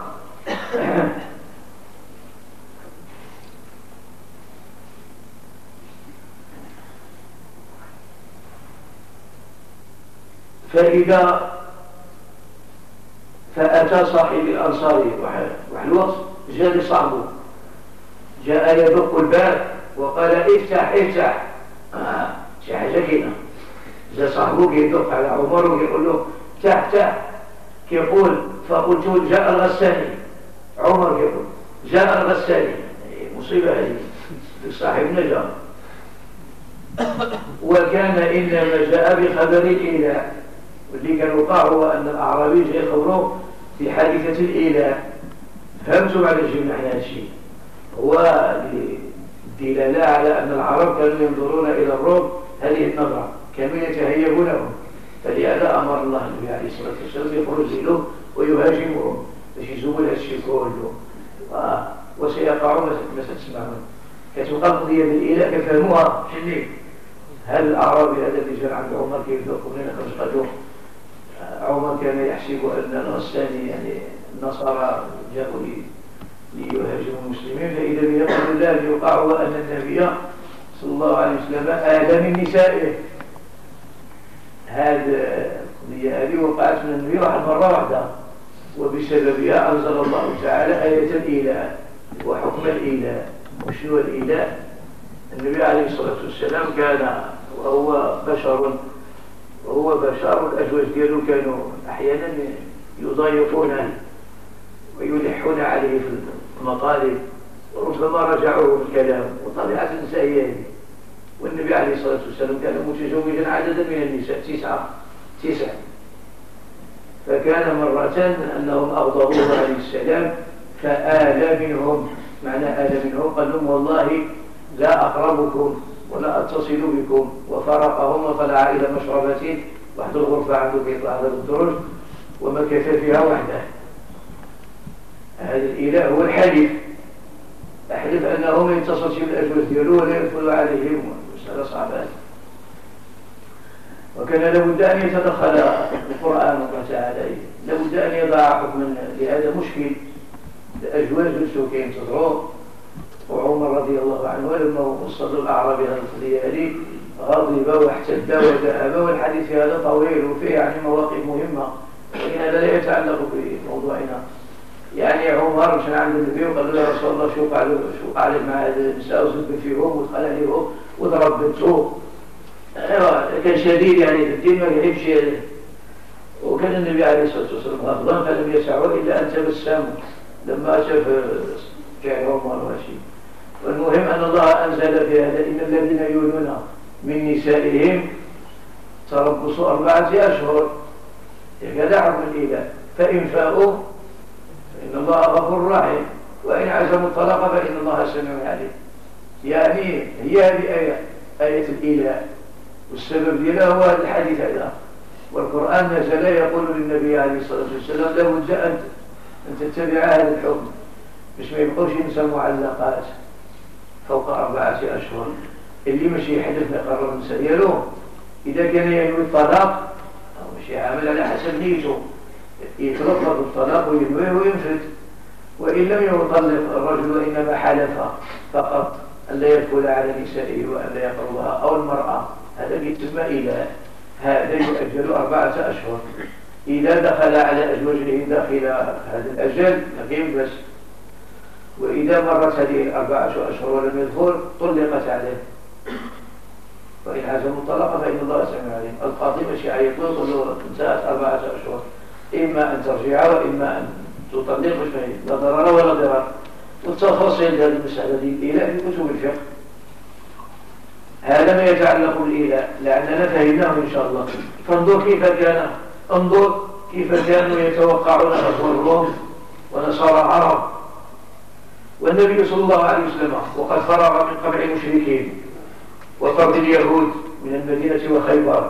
فإذا فأتى صاحب الأنصاري واحد الوقت جاء لصاحبه جاء يدق الباب وقال افتح افتح آه شي حاجة كاينة جاء صاحبه كيدق على عمر ويقول له افتح افتح كيقول فقلت جاء الغساني عمر يقول جاء الغساني مصيبة هذه صاحبنا جاء وكان إنما جاء بخبر الإله واللي كان وقع هو أن الأعرابي جاء يخبروه بحادثة الإله. فهمتم على جميع هذا الشيء هو الدلالة على أن العرب كانوا ينظرون إلى الروم هذه النظرة كانوا يتهيبون لهم فلهذا أمر الله النبي عليه الصلاة والسلام يخرج له ويهاجمهم باش يزول هذا الشيء كله وسيقع ما ستسمعون كتبقى القضية بالإله كفهموها شني هل الأعرابي هذا اللي جاء عند عمر كيف يقول لنا خمس قدوم عمر كان يحسب أن الغساني يعني النصارى جاءوا ليهاجموا المسلمين فإذا بيقول الله ليقع هو أن النبي صلى الله عليه وسلم آل من نسائه. هذه القضية هذه وقعت من النبي واحد مرة واحدة وبسببها أنزل الله تعالى آية الإله وحكم الإله. وشنو الإله؟ النبي عليه الصلاة والسلام كان وهو بشر وهو بشر الأزواج ديالو كانوا أحيانا يضايقونه ويلحون عليه في المطالب وربما رجعوه بالكلام وطبيعة النساء هذه. والنبي عليه الصلاة والسلام كان متزوجا عددا من النساء تسعة تسعة فكان مرة أنهم أغضبوه عليه السلام فآل منهم معنى آل منهم قال لهم والله لا أقربكم ولا أتصل بكم وفرقهم وطلع إلى مشربة واحد الغرفة عنده بيطلع على الدرج ومكث فيها وحده. هذا الإله هو الحليف أحلف أنه ما يتصلش بالأزواج ديالو ولا يدخل عليهم مسألة صعبة. وكان لابد أن يتدخل القرآن الله تعالى لابد أن يضع حكما لهذا مشكل. الأزواج لسوا كينتظروا وعمر رضي الله عنه لما وصل الأعرابي هذه القضية هذه غضب واحتد وذهب والحديث هذا طويل وفيه يعني مواقف مهمة ولكن هذا لا يتعلق بموضوعنا. يعني عمر مشى عند النبي وقال له يا رسول الله شو قال شو قال مع هذا النساء وزب فيهم ودخل عليهم وضرب بنته. ايوه كان شديد يعني في الدين ما يحبش هذا. وكان النبي عليه الصلاه والسلام غضبان فلم يسعه الا ان تبسم لما شاف كان عمر ماشي. والمهم ان الله انزل في هذا ان الذين يولون من نسائهم تربصوا اربعه اشهر يجدعهم الاله فان فاءوا فإن الله غفور رحيم وإن عزموا الطلاق فإن الله سميع عليم. يعني هي هذه آية آية الإله والسبب ديالها هو هذا الحديث هذا. والقرآن نزل يقول للنبي عليه الصلاة والسلام لابد أن تتبع هذا الحكم باش ما يبقوش ينسى معلقات فوق أربعة أشهر. اللي ماشي يحلف ما يقرر النساء ديالو إذا كان ينوي الطلاق أو ماشي عامل على حسب نيته يترفض الطلاق وينويه وينفذ. وإن لم يطلق الرجل وإنما حلف فقط أن لا يدخل على نسائه وأن لا يقربها أو المرأة هذا يسمى إله. هذا يؤجل أربعة أشهر. إذا دخل على أزواجه داخل هذا الأجل لكن بس. وإذا مرت هذه الأربعة أشهر ولم يدخل طلقت عليه. وإن عزموا الطلاق فإن الله سميع عليم. القاضي ماشي يطلق له انتهت أربعة أشهر إما أن ترجع وإما أن تطلق مش لا ضرر ولا ضرر. والتفاصيل هذه المسألة دي الإله في كتب الفقه. هذا ما يتعلق بالإله لأننا فهمناه إن شاء الله. فانظر كيف كان انظر كيف كانوا يتوقعون غزو الروم ونصارى العرب والنبي صلى الله عليه وسلم وقد فرغ من قمع المشركين وطرد اليهود من المدينة وخيبر.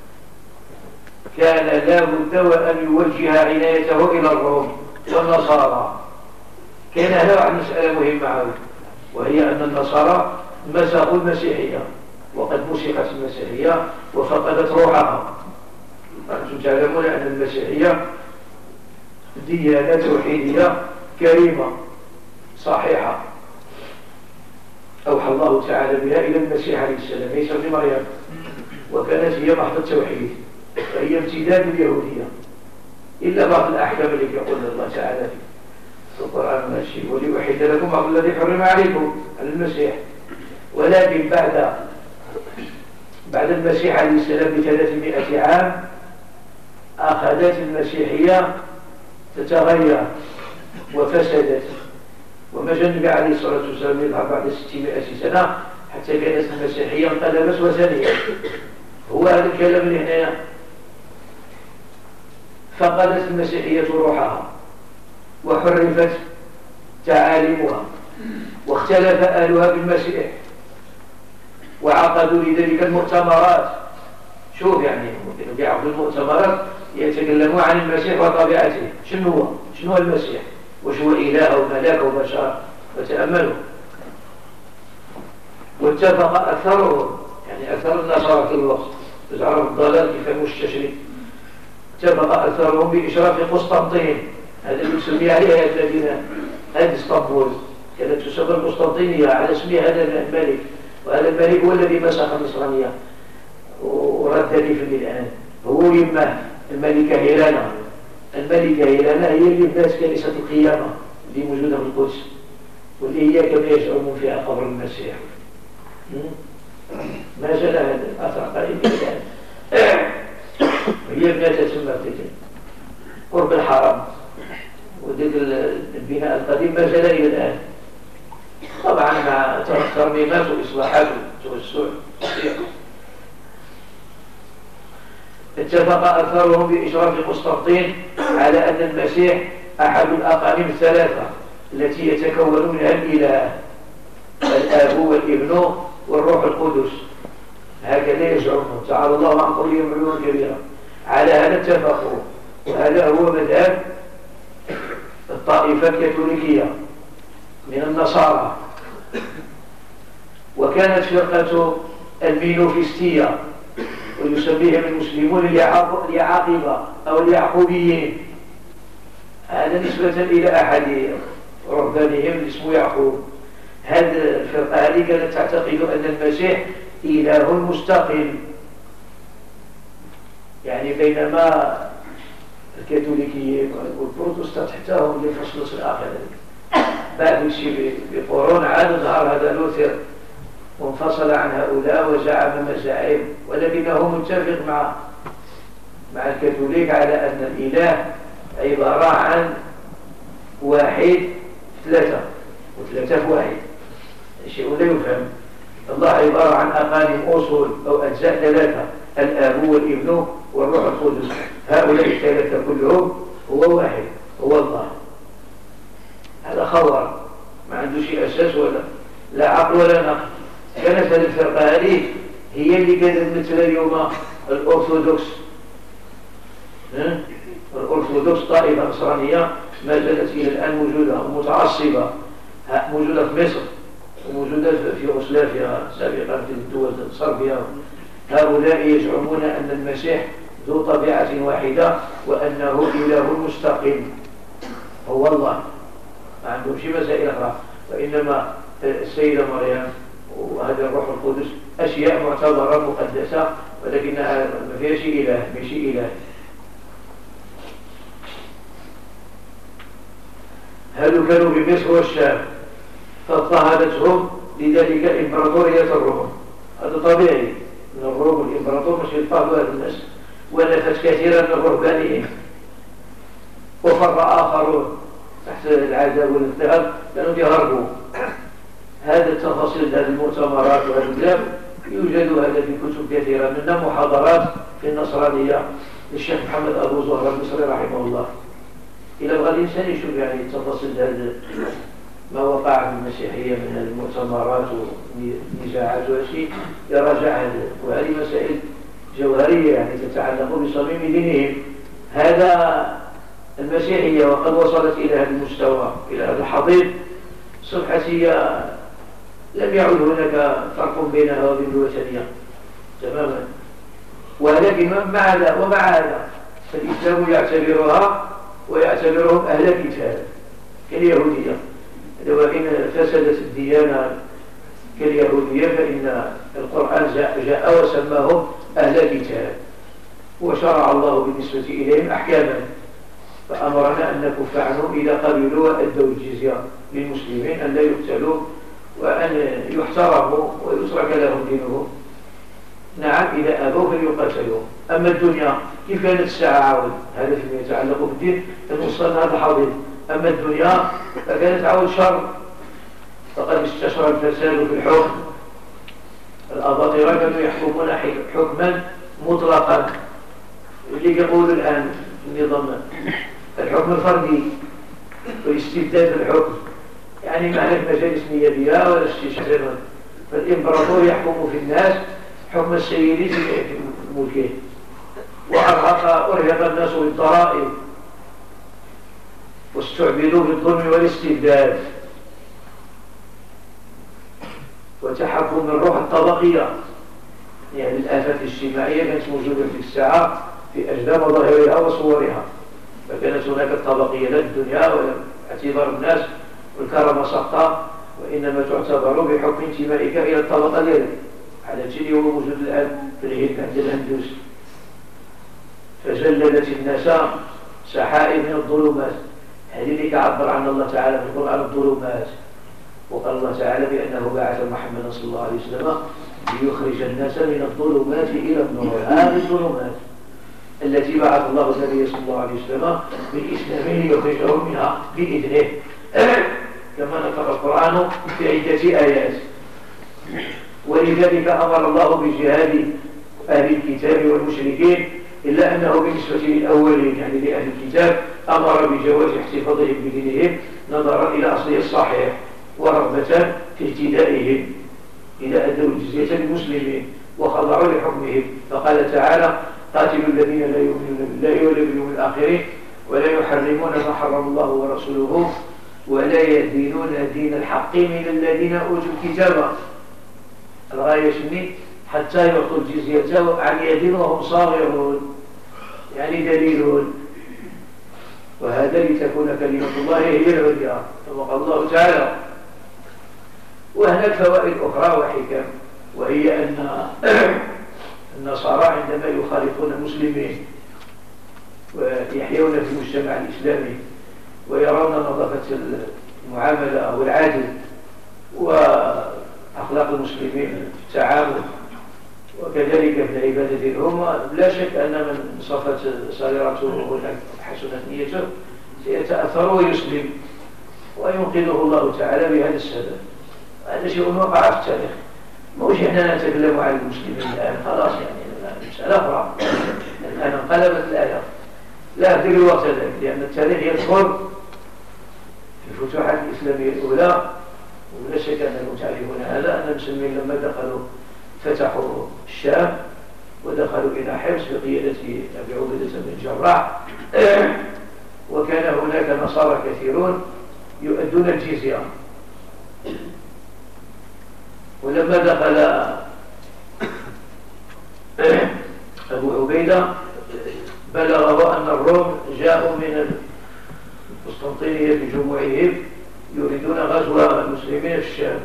كان لا بد وأن يوجه عنايته إلى الروم والنصارى. كان هذا عن مسألة مهمة وهي أن النصارى مسخوا المسيحية وقد مسخت المسيحية وفقدت روحها. أنتم تعلمون أن المسيحية ديانة توحيدية كريمة صحيحة أوحى الله تعالى بها إلى المسيح عليه السلام عيسى بن مريم، وكانت هي محض التوحيد، فهي امتداد اليهودية إلا بعض الأحكام التي يقول الله تعالى في القرآن المجيد وليحل لكم بعض الذي حرم عليكم على المسيح. ولكن بعد بعد المسيح عليه السلام بثلاثمائة عام أخذت المسيحية تتغير وفسدت، وما جاء النبي عليه الصلاة والسلام يظهر بعد ستمائة سنة حتى كانت المسيحية انقلبت وثنية. هو هذا الكلام اللي هنا فقدت المسيحية روحها وحرفت تعاليمها واختلف أهلها بالمسيح وعقدوا لذلك المؤتمرات. شوف يعني يعقدوا المؤتمرات يتكلموا عن المسيح وطبيعته، شنو هو شنو هو المسيح، وش هو إله أو ملاك أو بشر، فتأملوا. واتفق أكثرهم يعني أكثر النصارى في الوقت تجعلهم الضلال كيف المستشرك، اتفق أكثرهم بإشراف قسطنطين، هذا اللي يسمي عليها المدينة هذه اسطنبول كانت تسمى القسطنطينية على اسم هذا الملك، وهذا الملك هو الذي مسخ النصرانية ورد في الآن. هو يمه الملكة هيلانا، الملكة هيلانا هي اللي بنات كنيسة القيامة اللي موجودة في القدس، واللي هي كما يزعمون فيها قبر المسيح. ما زال هذا الأثر قريب الآن. هي بنات تسمى كذا قرب الحرم، وذلك البناء القديم ما زال إلى الآن، طبعا مع ترميمات وإصلاحات وتوسع. اتفق أكثرهم بإشراف قسطنطين على أن المسيح أحد الأقانيم الثلاثة التي يتكون منها الإله، الآب والابن والروح القدس، هكذا يزعمون، تعالى الله عن قولهم علوا كبيرا. على هذا اتفقوا، وهذا هو مذهب الطائفة الكاثوليكية من النصارى. وكانت فرقة المينوفيستية ويسميهم المسلمون اليعاقبة أو اليعقوبيين، هذا نسبة إلى أحد رهبانهم اسمه يعقوب. هذه الفرقة هذه كانت تعتقد أن المسيح إله مستقل، يعني بينما الكاثوليكيين والبروتستانت حتى هم اللي فصلوا في الآخر. بعد شيء بقرون عاد ظهر هذا لوثر وانفصل عن هؤلاء وزعم مزاعم، ولكنه متفق مع مع الكاثوليك على أن الإله عبارة عن واحد ثلاثة وثلاثة في واحد، شيء لا يفهم. الله عبارة عن أقانيم أصول أو أجزاء ثلاثة، الآب والابن والروح القدس، هؤلاء الثلاثة كلهم هو واحد، هو الله. هذا خور ما عنده شيء أساس ولا لا عقل ولا نقل. كانت هذه الفرقة هذه هي اللي كانت مثل اليوم الأرثوذكس. الأرثوذكس طائفة نصرانية ما زالت إلى الآن موجودة ومتعصبة، موجودة في مصر وموجودة في يوغوسلافيا سابقا في الدول صربيا. هؤلاء يزعمون أن المسيح ذو طبيعة واحدة وأنه إله مستقل، هو الله، ما عندهم شيء مسائل أخرى، وإنما السيدة مريم وهذا الروح القدس أشياء معتبرة مقدسة، ولكنها ما فيها شيء إله، ما شيء إله. هذو كانوا في مصر والشام فاضطهدتهم لذلك إمبراطورية الروم. هذا طبيعي من الروم والإمبراطور مش يضطهدوا هذا الناس، ونفت كثيرا من رهبانهم، وفر آخرون تحت العذاب والاضطهاد كانوا يهربوا. هذا التفاصيل هذه المؤتمرات وهذا الكلام يوجد هذا في كتب كثيرة، منها محاضرات في النصرانية للشيخ محمد أبو زهر المصري رحمه الله. إلى بغى الإنسان يشوف يعني تفاصيل هذا ما وقع في المسيحية من المؤتمرات والنزاعات وشيء يراجع هذا، وهذه مسائل جوهرية يعني تتعلق بصميم دينهم. هذا المسيحية وقد وصلت إلى هذا المستوى، إلى هذا الحضيض، صبحت هي لم يعد هناك فرق بينها وبين الوثنية تماما. ولكن مع هذا ومع هذا فالإسلام يعتبرها ويعتبرهم أهل كتاب كاليهودية، وإن فسدت الديانة كاليهودية فإن القرآن جاء, جاء وسماهم أهل كتاب، وشرع الله بالنسبة إليهم أحكاما، فأمرنا أن نكف عنهم إذا قبلوا وأدوا الجزية للمسلمين أن لا يقتلوا وأن يحترموا ويترك لهم دينهم. نعم إذا أبوا فليقاتلوا. أما الدنيا كيف كانت الساعة عاود هذا فيما يتعلق بالدين المصطلح هذا حاضر. أما الدنيا فكانت عاود شر، فقد استشرى الفساد في الحكم. الأباطرة كانوا يحكمون حكما مطلقا اللي يقول الآن النظام الحكم الفردي والاستبداد الحكم، يعني ما هناك مجالس نيابية ولا استشهاد، فالإمبراطور يحكم في الناس حكم السيد في ملكه، وأرهق أرهق الناس بالضرائب واستعبدوا بالظلم والاستبداد وتحكم الروح الطبقية، يعني الآفات الاجتماعية كانت موجودة في الساعة في أجزاء مظاهرها وصورها، فكانت هناك الطبقية لا الدنيا ولا اعتبار الناس والكرامة سقطة، وإنما تعتبر بحكم انتمائك إلى الطبقة ديالك، على شيء هو موجود الآن في الهند عند الهندوس. فجلدت الناس سحائب من الظلمات، هذه اللي كعبر عن الله تعالى في القرآن الظلمات، وقال الله تعالى بأنه بعث محمدا صلى الله عليه وسلم ليخرج الناس من الظلمات إلى النور. هذه الظلمات التي بعث الله النبي صلى الله عليه وسلم بالإسلام ليخرجهم منها بإذنه، كما ذكر القرآن في عدة آيات. ولذلك أمر الله بجهاد أهل الكتاب والمشركين، إلا أنه بالنسبة للأولين يعني لأهل الكتاب أمر بجواز احتفاظهم بدينهم نظرا إلى أصله الصحيح ورغبة في اهتدائهم إذا أدوا الجزية للمسلمين وخضعوا لحكمهم. فقال تعالى: قاتلوا الذين لا يؤمنون بالله ولا باليوم الآخر ولا يحرمون ما حرم الله ورسوله ولا يدينون دين الحق من الذين أوتوا الكتاب. الغاية شني؟ حتى يعطوا الجزية عن يد وهم صاغرون، يعني دليلون، وهذا لتكون كلمة الله هي العليا كما قال الله تعالى. وهناك فوائد أخرى وحكم، وهي أن النصارى عندما يخالطون المسلمين ويحيون في المجتمع الإسلامي ويرون نظافة المعاملة والعدل وأخلاق المسلمين في التعامل وكذلك في العبادة هم، لا شك أن من صفت سريرته وحسنت نيته سيتأثر ويسلم وينقذه الله تعالى بهذا السبب. هذا شيء وقع في التاريخ، موش احنا نتكلم عن المسلمين الآن خلاص، يعني مسألة أخرى الآن انقلبت الآية، لا في الوقت ذلك، لأن التاريخ يذكر في الفتوحات الإسلامية الأولى، ولا شك أنكم تعرفون هذا، أن المسلمين لما دخلوا فتحوا الشام ودخلوا إلى حمص بقيادة أبي عبيدة بن الجراح، وكان هناك نصارى كثيرون يؤدون الجزية. ولما دخل أبو عبيدة بلغه أن الروم جاءوا من القسطنطينية بجموعهم يريدون غزو المسلمين في الشام،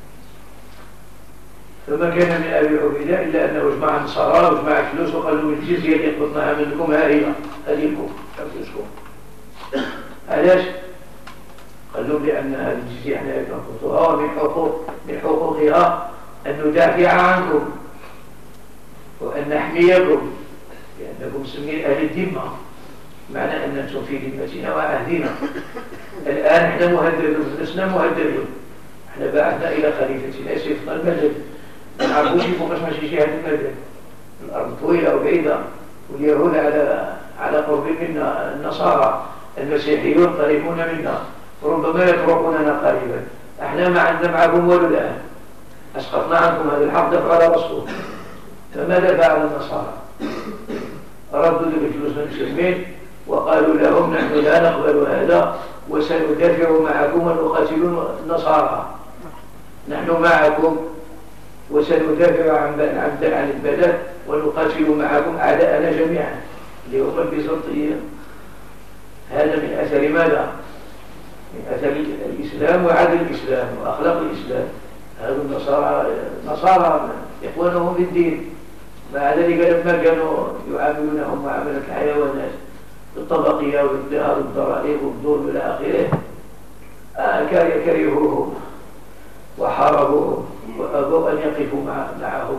فما كان من أبي عبيدة إلا أنه جمع النصارى وجمع فلوس وقال لهم الجزية اللي قبضناها منكم ها هي هذه لكم فلوسكم. علاش؟ قال لهم لأن هذه الجزية احنا نقبضوها ومن حقوق من حقوقها أن ندافع عنكم وأن نحميكم لأنكم مسلمين أهل الذمة، معنى أن أنتم في ذمتنا وعهدنا. الآن احنا مهددون، لسنا مهددون، احنا بعثنا إلى خليفتنا يصيفنا المدد، ما نعرفوش فوقاش ماشي شي هذا المدد، الأرض طويلة وبعيدة واليهود على على قرب منا، النصارى المسيحيون قريبون منا ربما يتركوننا قريبا، احنا ما عندنا معكم ولو الآن، أسقطنا عنكم هذا الحق دفع على رسول. فماذا فعل النصارى؟ ردوا الفلوس للمسلمين وقالوا لهم نحن لا نقبل هذا وسندافع معكم ونقاتلون النصارى. نحن معكم وسندافع عن عن البلد ونقاتل معكم أعداءنا جميعا اللي هم البيزنطيين. هذا من أثر ماذا؟ من أثر الإسلام وعدل الإسلام وأخلاق الإسلام. هذا النصارى نصارى إخوانهم في الدين، مع ذلك لما كانوا يعاملونهم معاملة الحيوانات بالطبقية وإدخال الضرائب والظلم إلى آخره آه كرهوهم وحاربوهم وأبوا أن يقفوا مع معهم.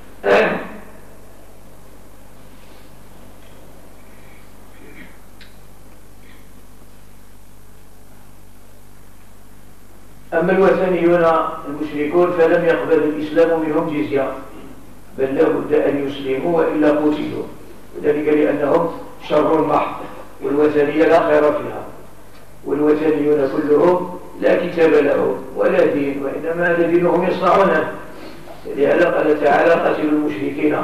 أما الوثنيون المشركون فلم يقبل الإسلام منهم جزية، بل لا بد أن يسلموا وإلا قتلوا، وذلك لأنهم شر محض والوثنية لا خير فيها، والوثنيون كلهم لا كتاب لهم ولا دين، وإنما هذا دينهم يصنعونه. لهذا قال تعالى قاتلوا المشركين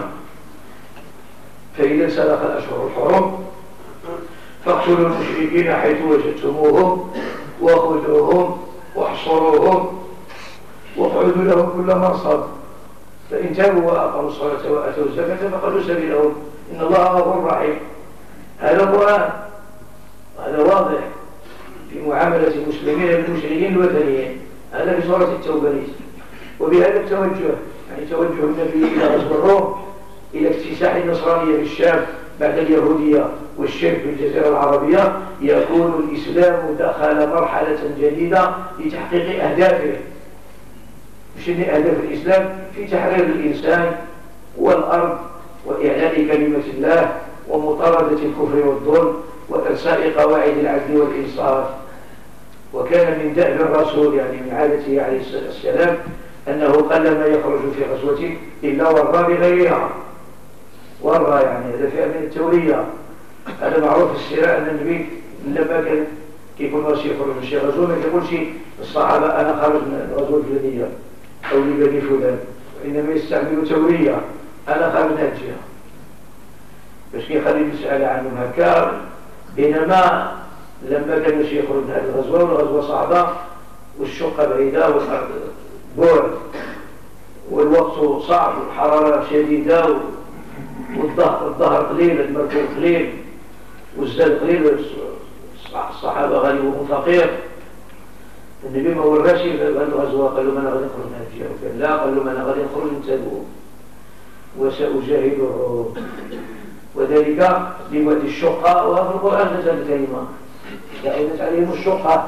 فإذا انسلخ الأشهر الحرم فاقتلوا المشركين حيث وجدتموهم وخذوهم واحصروهم واقعدوا لهم كل مرصد، فإن تابوا وأقاموا الصلاة وآتوا الزكاة فخلوا سبيلهم إن الله غفور رحيم. هذا القرآن، هذا واضح في معاملة المسلمين بالمشركين الوثنيين. هذا في سورة التوبة. وبهذا التوجه يعني توجه النبي إلى غزو الروم، إلى اكتساح النصرانية في الشام بعد اليهودية والشرك في الجزيرة العربية، يكون الإسلام دخل مرحلة جديدة لتحقيق أهدافه. مش أهداف الإسلام في تحرير الإنسان والأرض وإعلان كلمة الله ومطاردة الكفر والظلم وإرساء قواعد العدل والإنصاف. وكان من دأب الرسول يعني من عادته عليه السلام أنه قلما يخرج في غزوة إلا ورى بغيرها. ورى يعني هذا فيها من التورية. هذا معروف في السيرة أن النبي لما كان كيكون راسي يخرج من شي غزوة ما يقولش الصحابة أنا خرج من الغزوة الفلانية أو لبني فلان، وإنما يستعملوا تورية أنا خرج من الجهة باش كيخلي المسألة عنهم هكا. بينما لما كانوا يخرج من هذه الغزوة والغزوة صعبة والشقة بعيدة والأرض بعد والوقت صعب والحرارة شديدة والظهر الظهر قليل المركوب قليل والزاد قليل، الصحابة غالبهم فقير. النبي ما وراش في الغزوة قال له ما أنا غادي نخرج من هذه الجهة، لا قال له ما أنا غادي نخرج من تبوك وسأجاهد الروم، وذلك لوادي الشقة. وفي القرآن نزل الكلمة دعيت عليهم الشقة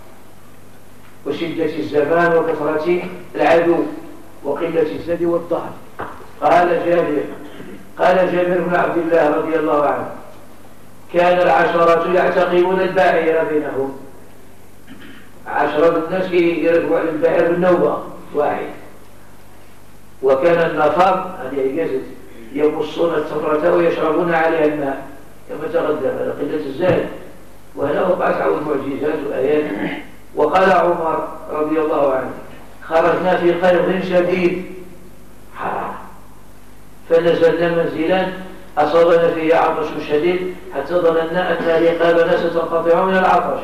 وشدة الزمان وكثرة العدو وقلة الزاد والظهر. قال جابر قال جابر بن عبد الله رضي الله عنه كان العشرة يعتقبون البعير بينهم، عشرة الناس يركبوا على البعير بالنوبة واحد، وكان النفر هذه إجازة يمصون التمرة ويشربون عليها الماء كما تقدم على قلة الزاد. وهنا وقعت عود معجزات وآيات. وقال عمر رضي الله عنه خرجنا في قيظ شديد حرام فنزلنا منزلا أصابنا فيه عطش شديد حتى ظننا أن رقابنا ستنقطع من العطش،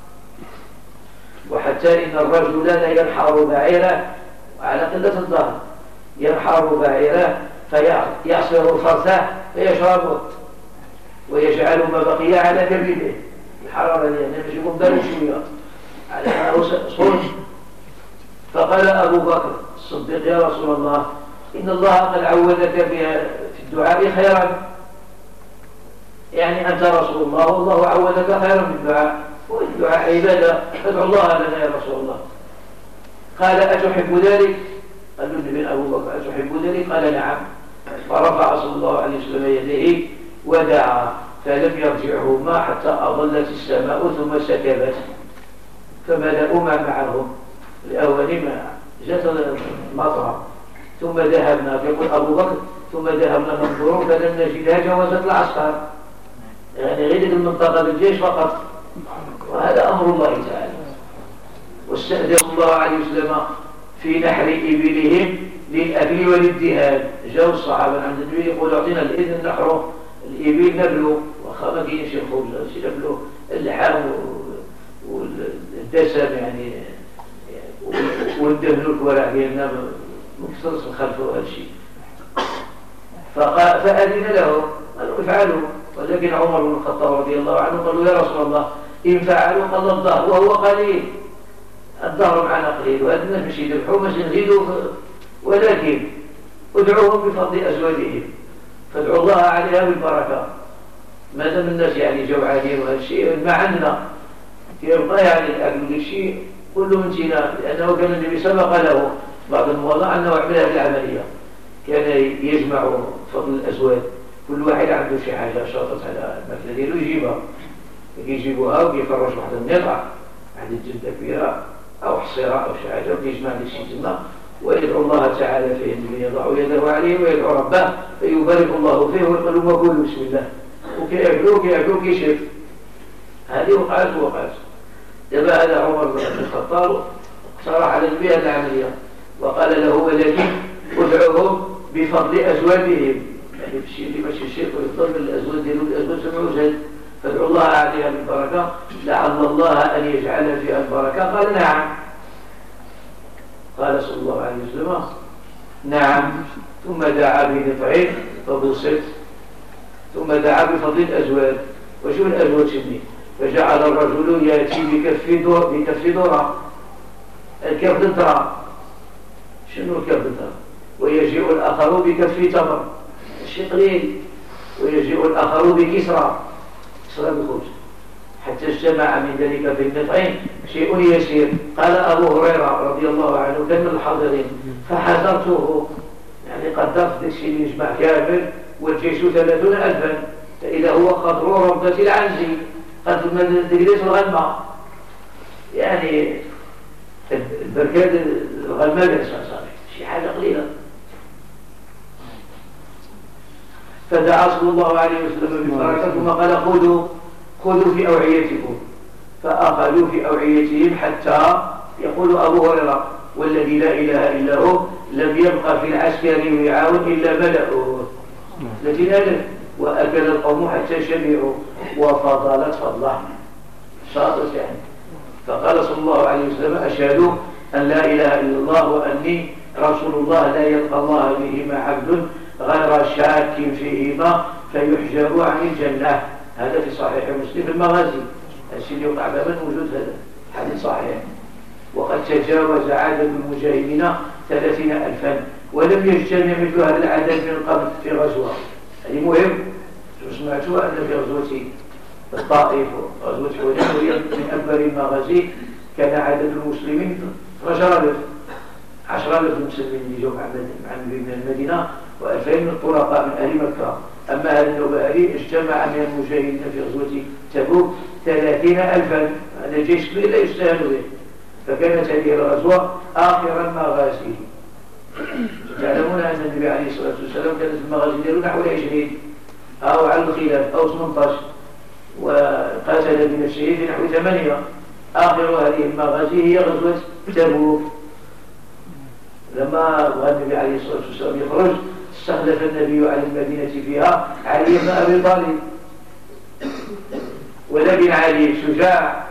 وحتى إن الرجل لا ينحر بعيره على قلة الظهر ينحر بعيره فيعصر فرثه فيشربه ويجعل ما بقي على كبده الحرارة لأنه مش يكون بارد شوية على أنه صلح. فقال أبو بكر الصديق يا رسول الله إن الله قد عودك في الدعاء خيرا، يعني أنت رسول الله والله عودك خيرا في الدعاء، والدعاء عبادة فادعو الله لنا يا رسول الله. قال أتحب ذلك؟ قال له النبي أبو بكر أتحب ذلك؟ قال نعم. فرفع صلى الله عليه وسلم يديه ودعا فلم يرجعهما حتى أظلت السماء ثم سكبت فملأوا ما معهم الأول ما جاءت المطر ثم ذهبنا يقول أبو بكر ثم ذهبنا ننظر فلم نجدها جوازت العسكر، يعني غير المنطقة الجيش فقط. وهذا أمر الله تعالى. واستأذن الله عليه وسلم في نحر إبلهم للأكل والادهان. جاءوا الصحابة عند النبي يقول أعطينا الإذن نحر الإبل نبلو وخا ما كاينش الخبز نبلو اللحم والدسم يعني وندهنوا الكوارع ديالنا مكسرس نخلفوا هذا الشيء. فأذن له قالوا افعلوا، ولكن عمر بن الخطاب رضي الله عنه قالوا يا رسول الله إن فعلوا قل الظهر وهو قليل، الظهر معنا قليل وهذا الناس مش يذبحوا مش نزيدوا، ولكن ادعوهم بفضل أزواجهم فادعوا الله عليها بالبركة. ما دام الناس يعني جوعانين وهذا الشيء ما عندنا يبقى يعني الأكل الشيء كله من جينا، لأنه كان النبي سبق له بعض المواضع أنه عمل هذه العملية، كان يجمع فضل الأزواج كل واحد عنده شي حاجة شاطت على الماكلة ديالو يجيبها، يجيبوها ويفرش واحد النقع عند الجلدة كبيرة أو حصيرة أو شي حاجة ويجمع لك شي تما ويدعو الله تعالى فيه أن يضع يده عليه ويدعو ربه فيبارك الله فيه ويقول له قول بسم الله وكيأكلوا كيأكلوا كيشرب. هذه وقعت وقعت. دابا هذا عمر بن الخطاب اقترح على النبي هذه العملية وقال له ولكن ادعوهم بفضل أزواجهم، يعني بشيء اللي ماشي الشرك ويفضل الأزواج ديالو الأزواج سمعوا زاد فادعوا الله عليها بالبركة لعل الله أن يجعل فيها البركة. قال نعم. قال صلى الله عليه وسلم نعم، ثم دعا بنطعين فبسط، ثم دعا بفضل الأزواج. وشو الأزواج شنو؟ فجعل الرجل يأتي بكف دور بكف ذرة، الكف ذرة شنو الكف ذرة؟ ويجيء الآخر بكف تمر شيء قليل، ويجيء الآخر بكسرى كسرى بخبز، حتى اجتمع من ذلك في النطعين شيء يسير. قال أبو هريرة رضي الله عنه كان من الحاضرين فحذرته، يعني قدرت ذلك الشيء اللي يجمع كامل والجيش ثلاثون ألفا فإذا هو قدر ربة العنزي قدر من الدقليس الغنمة، يعني البركات الغنمة ليسا صالح شيء حاجة قليلة. فدعا صلى الله عليه وسلم بالبركة ثم قال خذوا خذوا في أوعيتكم، فأخذوا في أوعيتهم حتى يقول أبو هريرة والذي لا إله إلا هو لم يبقى في العسكر وعاء إلا ملأوه الذين ألف وأكل القوم حتى شبعوا وفضلت فضله شاطر يعني. فقال صلى الله عليه وسلم أشهد أن لا إله إلا الله وأني رسول الله لا يلقى الله بهما عبد غير شاك فيهما فيحجب عن الجنة. هذا في صحيح مسلم في المغازي، الشيء اللي وقع بابا موجود هذا حديث صحيح. وقد تجاوز عدد المجاهدين ثلاثين ألفا ولم يجتمع مثل هذا العدد من قبل في غزوة. هذه مهم. سمعتوا أن في غزوة الطائف وغزوة حنين وهي من أكبر المغازي كان عدد المسلمين اثنا عشر ألف عشرة آلاف مسلمين اللي جاءوا مع النبي من المدينة وألفين من الطلقاء من أهل مكة. أما هذا النوبة هذه اجتمع من المجاهدين في غزوة تبوك ثلاثين ألفا، هذا جيش كبير لا يستهان به. فكانت هذه الغزوة آخر المغازي. تعلمون أن النبي عليه الصلاة والسلام كانت المغازي ديالو نحو عشرين أو على الخلاف أو ثمانية عشر وقاتل بنفسه في نحو ثمانية. آخر هذه المغازي هي غزوة تبوك. لما بغى النبي عليه الصلاة والسلام يخرج استخلف النبي على المدينة فيها علي بن أبي طالب، ولكن علي شجاع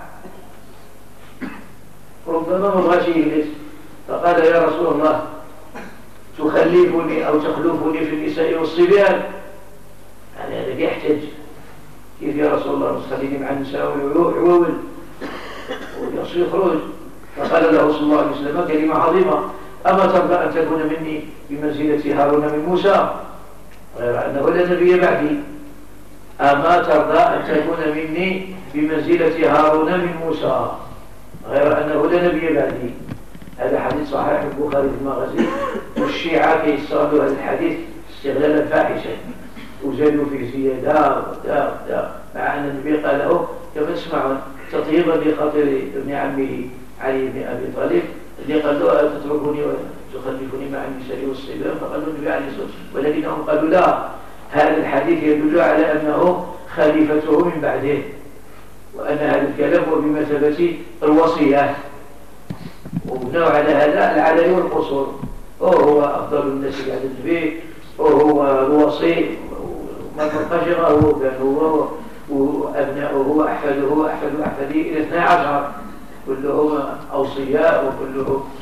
ربما ما بغاش يجلس فقال يا رسول الله تخلفني أو تخلفني في النساء والصبيان، يعني هذا يحتج كيف يا رسول الله تخليني مع النساء والعوول ويصير يخرج. فقال له صلى الله عليه وسلم كلمة عظيمة أما ترضى أن تكون مني بمنزلة هارون من موسى غير أنه لا نبي بعدي. أما ترضى أن تكون مني بمنزلة هارون من موسى غير أنه لا نبي بعدي. هذا حديث صحيح البخاري في المغازي. والشيعة كيستغلوا هذا الحديث استغلالا فاحشا وزادوا فيه زيادة ودا ودا مع أن النبي قاله كما تسمعون تطيبا لخاطر ابن عمه علي بن أبي طالب اللي قال له تتركني وتخلفني مع النساء والصبيان، فقال له النبي عليه الصلاة والسلام، ولكنهم قالوا لا هذا الحديث يدل على أنه خليفته من بعده وأن هذا الكلام هو بمثابة الوصية. وبناء على هذا العلي والقصور وهو أفضل الناس بعد النبي وهو الوصي وما فرقش هو كان هو وأبناؤه وأحفاده وأحفاد أحفاده إلى اثني عشر كلهم أوصياء وكلهم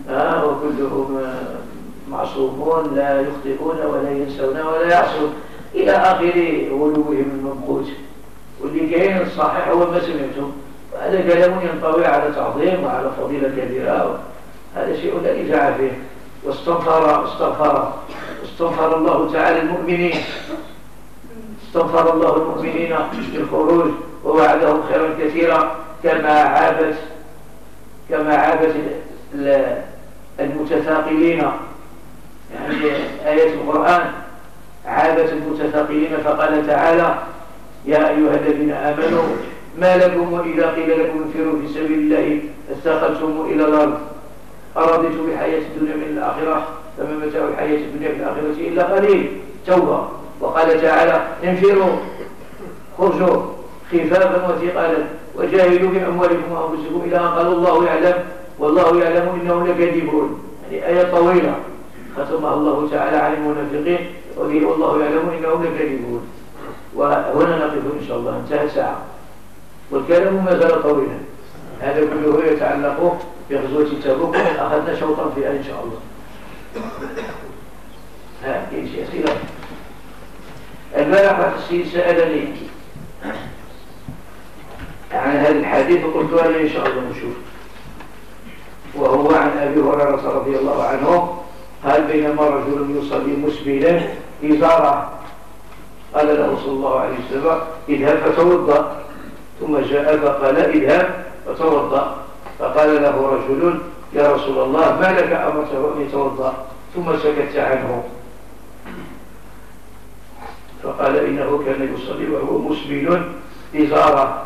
آه وكلهم معصومون لا يخطئون ولا ينسون ولا يعصون إلى آخر غلوهم المنقوص. واللي كاين الصحيح هو ما سمعتم، وهذا كلام ينطوي على تعظيم وعلى فضيلة كبيرة، هذا شيء لا نزاع فيه. واستغفر استغفر استغفر الله تعالى المؤمنين، استغفر الله المؤمنين بالخروج ووعدهم خيرا كثيرا، كما عابت كما عابت المتثاقلين، يعني آية القرآن عابت المتثاقلين فقال تعالى: يا أيها الذين آمنوا ما لكم وإذا قيل لكم انفروا في سبيل الله اثاقلتم إلى الأرض أرضيتم بالحياة الدنيا من الآخرة فما متاع الحياة الدنيا في الآخرة إلا قليل. توبة. وقال تعالى: انفروا خرجوا خفافا وثقالا وجاهدوا بأموالكم وأنفسكم إلى أن قال الله يعلم والله يعلم إنهم لكاذبون. يعني آية طويلة ختمها الله تعالى على المنافقين وقال والله يعلم إنهم لكاذبون. وهنا نقف إن شاء الله، انتهى ساعة والكلام ما زال طويلا. هذا كله يتعلق بغزوة تبوك، أخذنا شوطا فيها إن شاء الله. ها كاين شيء أسئلة؟ البارحة السيد سألني عن هذا الحديث وقلت له إن شاء الله نشوف، وهو عن أبي هريرة رضي الله عنه قال: بينما رجل يصلي مسبلا إزاره قال له صلى الله عليه وسلم: اذهب فتوضأ. ثم جاء فقال: اذهب فتوضأ. فقال له رجل: يا رسول الله ما لك أمرته أن يتوضأ؟ ثم سكت عنه. فقال: إنه كان يصلي وهو مسبل إزاره،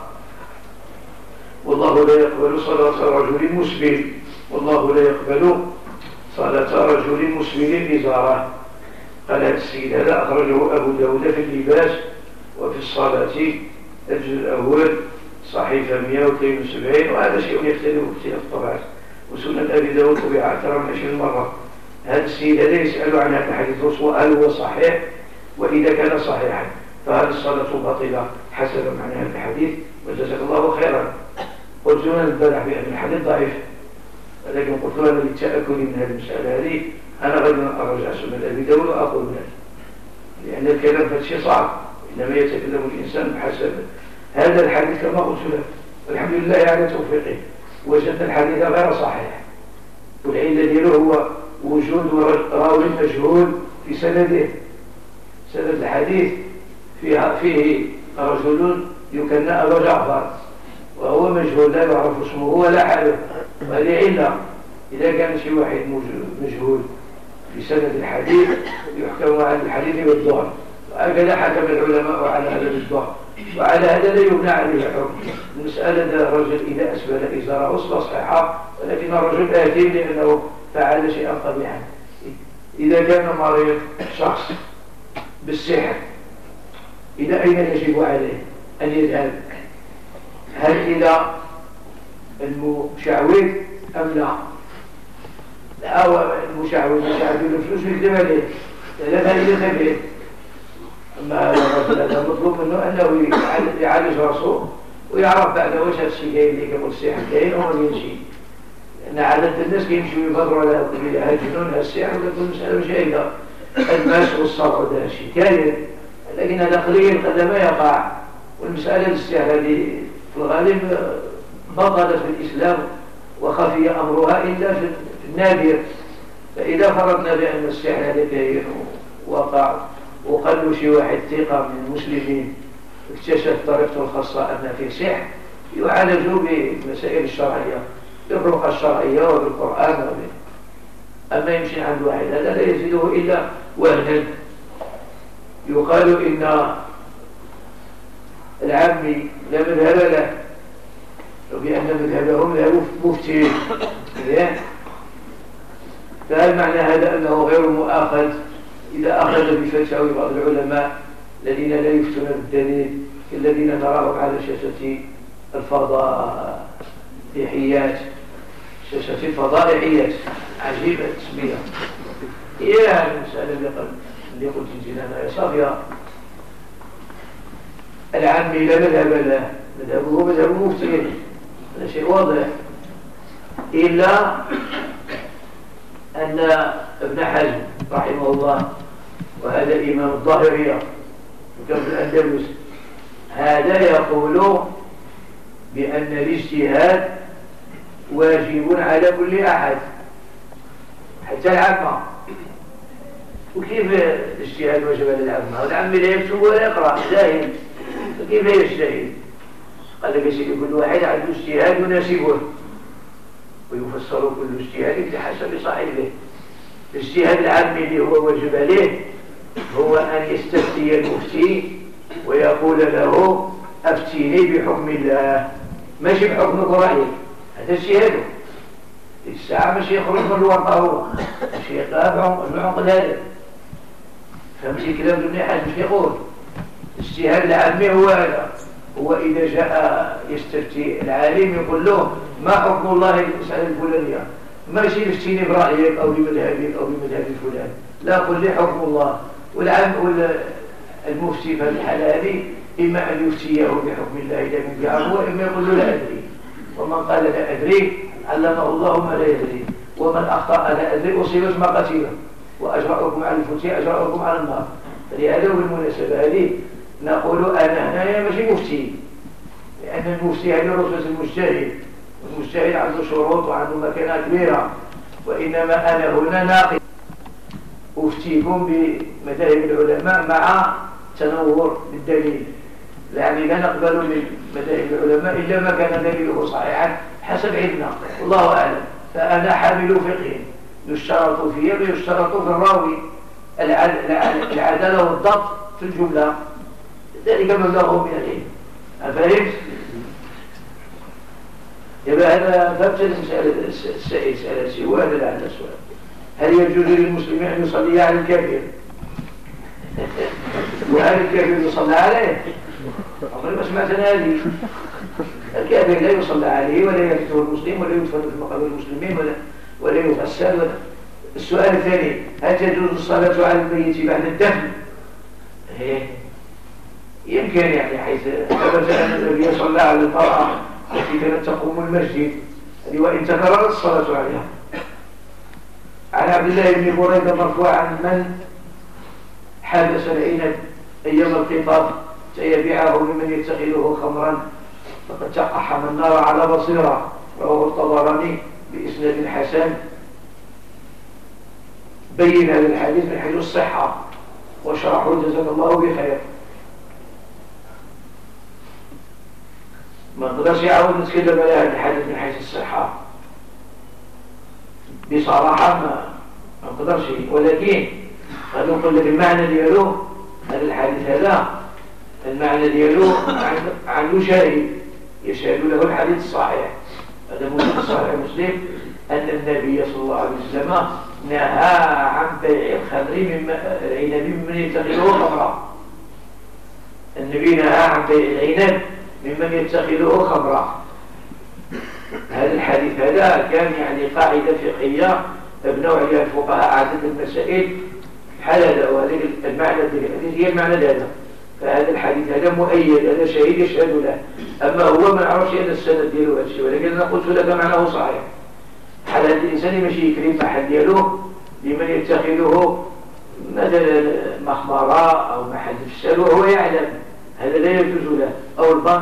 والله لا يقبل صلاة رجل مسبل، والله لا يقبل صلاة رجل مسبل إزاره. قال هذا السيد هذا أخرجه أبو داود في اللباس وفي الصلاة الجزء الأول صحيفة مئة واثنين وسبعين، وهذا شيء يختلف باختلاف الطبعات، وسنن أبي داود طبع أكثر من عشرين مرة. هذا السيد هذا يسأل عن هذا الحديث هل هو صحيح، وإذا كان صحيحا فهل الصلاة باطلة حسب معنى هذا الحديث؟ وجزاك الله خيرا. قلت لنا البارح بأن الحديث ضعيف، ولكن قلت لنا للتأكد من هذه المسألة هذه أنا غدا أرجع سنن أبي داود وأقول ذلك، لأن الكلام في شيء صعب، إنما يتكلم الإنسان بحسب هذا الحديث كما قلت لك. والحمد لله على توفيقه وجدنا الحديث غير صحيح، والعلة دياله هو وجود راوي مجهول في سنده. سند الحديث فيه, فيه رجل يكنى أبا جعفر وهو مجهول لا يعرف اسمه ولا حاله، وهذه علة. إذا كان شيء واحد مجهول في سند الحديث يحكم على الحديث بالظهر، وهكذا حكم العلماء على هذا بالظهر، وعلى هذا لا يبنى عليه حكم. المسألة الرجل إذا أسبل إزاره صحيحة، ولكن الرجل آثم لأنه فعل شيئا قبيحا. إذا كان مريض شخص بالسحر إلى أين يجب عليه أن يذهب؟ هل إلى المشعوذ أم لا؟ لا، المشعوذ مشعوذ الفلوس يكذب عليه ثلاثة إلى خبير. أما الرجل هذا مطلوب منه أنه يعالج راسه ويعرف بعد واش هذا الشيء كاين اللي كيقول السحر كاين وما يمشي، لأن عادة الناس كيمشيو يفضلوا على هذا الجنون هذا السحر وتكون المسألة جيدة. الماس والصرع هذا شيء كاين، لكن هذا قليل قد ما يقع. والمسألة السحر هذه في الغالب بطلت في الإسلام وخفي أمرها إلا في النادر. فإذا فرضنا بأن السحر هذا كاين وقع وقالوا شي واحد ثقة من المسلمين اكتشف طريقته الخاصة أن فيه سحر، يعالجوا بالمسائل الشرعية بالرقى الشرعية وبالقرآن وبال. أما يمشي عند واحد هذا لا يزيده إلا وهنا. يقال إن العامي لا مذهب له، وبأن مذهبهم له مفتين، فهل معنى هذا أنه غير مؤاخذ إذا أخذ بفتاوى بعض العلماء الذين لا يفتون بالدليل الذين نراهم على شاشة الفضائحيات شاشة الفضائحيات عجيبة التسمية. هي هذه المسألة اللي قلت لنا يا صافية. العامي لا مذهب له، مذهبه مذهب مفتين، هذا شيء واضح، إلا أن ابن حزم رحمه الله، وهذا إمام الظاهرية وكان في الأندلس، هذا يقول بأن الاجتهاد واجب على كل أحد حتى العامة. وكيف الاجتهاد واجب على العامة؟ العامة لا يكتب ولا يقرأ، جاهل، فكيف يجتهد؟ قال لك سيدي كل واحد عنده اجتهاد يناسبه، ويفسر كل اجتهاد بحسب صاحبه. الاجتهاد العام اللي هو واجب عليه هو أن يستفتي المفتي ويقول له أفتيني بحكم الله، ماشي بحكمك ورأيك، هذا اجتهاده. الساعة ماشي يخرج من الورطة، هو ماشي يقابع العقل هذا. فهمتي كلام ابن حزم مش يقول الاجتهاد العامي هو هذا، هو إذا جاء يستفتي العالم يقول له ما حكم الله المسألة الفلانية، ماشي يفتيني برأيك أو بمذهبك أو بمذهب فلان، لا، قل لي حكم الله. والعام المفتي في الحالة هذه إما أن يفتيه بحكم الله إذا كان يعلم، وإما يقول له لا أدري. ومن قال لا أدري علمه الله ما لا يدري، ومن أخطأ لا أدري أصيبت ما قتيله، وأجرأكم على الفتي أجرأكم على النار. فلهذا بالمناسبة هذه نقول أنا هنايا ماشي مفتي، لأن المفتي هذه رتبة المجتهد، والمجتهد عنده شروط وعنده مكانة كبيرة، وإنما أنا هنا ناقل أفتيكم بمذاهب العلماء مع تنور بالدليل، يعني لا نقبل من مذاهب العلماء إلا ما كان دليله صحيحا حسب علمنا، والله أعلم. فأنا حامل فقه يشترط فيه ويشترط في الراوي العدالة والضبط في الجملة، ذلك مبلغه من العلم. أفهمت؟ يبقى هذا فابتدى السائل سأل سوى هذا لعل السؤال: هل يجوز للمسلم أن يصلي على الكافر؟ وهل الكافر يصلى عليه؟ عمري ما سمعت هذه. الكافر لا يصلى عليه ولا يرثه المسلم ولا يدفن في مقابر المسلمين ولا ولا يغسل ولا. السؤال الثاني: هل تجوز الصلاة على الميت بعد الدفن؟ يمكن، يعني حيث ثبت أن النبي صلى على المرأة التي كانت تقوم المسجد وإن تكررت الصلاة عليها. عن عبد الله بن بريدة مرفوعا: من حبس العنب أيام القطاف سيبيعه لمن يتخذه خمرا فقد تقحم النار على بصيرة. رواه الطبراني بإسناد حسن. بين هذا الحديث من حيث الصحة وشرحه جزاك الله بخير. ما نقدرش يعاود نتكلم على هذا الحديث من حيث الصحة بصراحة، ما نقدرش، ولكن خلينا نقول لك المعنى ديالو. هذا الحديث هذا المعنى ديالو عنده شاهد يشهد له الحديث الصحيح، هذا موجود في صحيح مسلم، أن النبي صلى الله عليه وسلم نهى عن بيع الخمر مما العنب ممن يتخذه خمرا. النبي نهى عن بيع العنب ممن يتخذه خمرا. هذا الحديث هذا كان يعني قاعدة فقهية ابنوا عليها الفقهاء عدد المسائل حلال، وهذا المعنى هي المعنى هذا. فهذا الحديث هذا مؤيد، هذا شهيد يشهد له. أما هو ما نعرفش هذا السند ديالو هذا الشيء، ولكن أنا قلت لك معناه صحيح. حال هذا الإنسان ماشي يكري المحل ديالو لمن يتخذه مثلا مخمرة أو محل فساد وهو يعلم، هذا لا يجوز له. أو البنك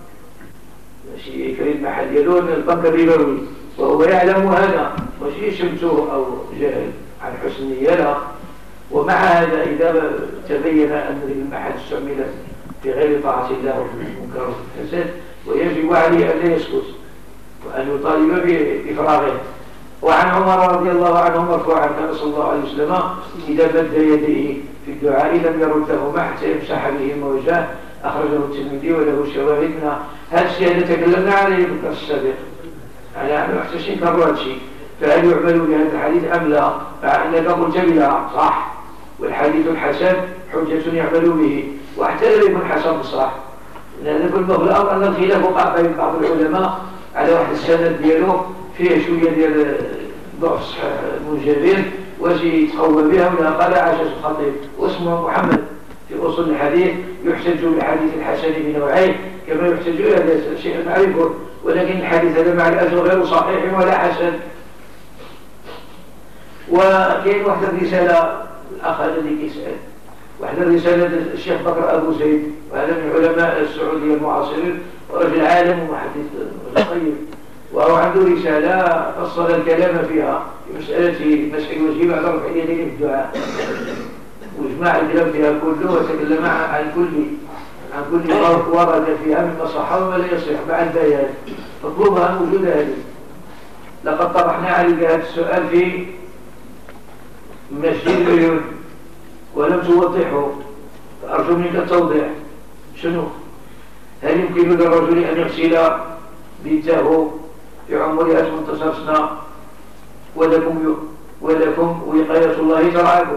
ماشي يكري المحل ديالو من البنك الربوي وهو يعلم هذا، ماشي يشمته أو جهل عن حسن النية له. ومع هذا إذا تبين أن المحل استعمل في غير طاعة الله وفي المنكر وفي الفساد، ويجب عليه أن لا يسكت وأن يطالب بإفراغه. وعن عمر رضي الله عنه مرفوعا: كان صلى الله عليه وسلم إذا مد يديه في الدعاء لم يردهما حتى يمسح بهما وجهه. أخرجه الترمذي وله شواهد منها. هذا الشيء الذي تكلمنا عليه في الدرس السابق، على أن محتشين كرروا هذا الشيء، فهل يعمل بهذا الحديث أم لا؟ فأنك قلت بلا صح، والحديث الحسن حجة يعمل به، واحتل يكون حسن بصح. لأن كل ما هو الأمر أن الخلاف وقع بين بعض العلماء على واحد السند ديالو فيه شوية ديال ضعف منجبر واش يتقوى بها ولا قال عاشت الخطيب واسمه محمد في أصول الحديث. يحتج بالحديث الحسن بنوعين كما يحتج إلى هذا الشيء معرفه، ولكن الحديث هذا مع الأجر غير صحيح ولا حسن. وكاين واحد الرسالة الأخ الذي كيسأل، واحد الرسالة الشيخ بكر أبو زيد، وهذا من علماء السعودية المعاصرين ورجل عالم ومحدث طيب، وهو عنده رسالة فصل الكلام فيها في مسألة مسح الوجه بعد رفع اليدين في الدعاء، وجمع الكلام فيها كله وتكلم عن كل عن كل ما ورد فيها مما صح وما لا يصح مع البيان، مطلوبها موجودة هذه. لقد طرحنا عليك هذا السؤال في مسجد العيون ولم توضحه، فأرجو منك التوضيح. شنو؟ هل يمكن للرجل أن يغسل بيته في عمرها ثمانية عشر سنة ولكم ولكم وقاية الله ترعاكم؟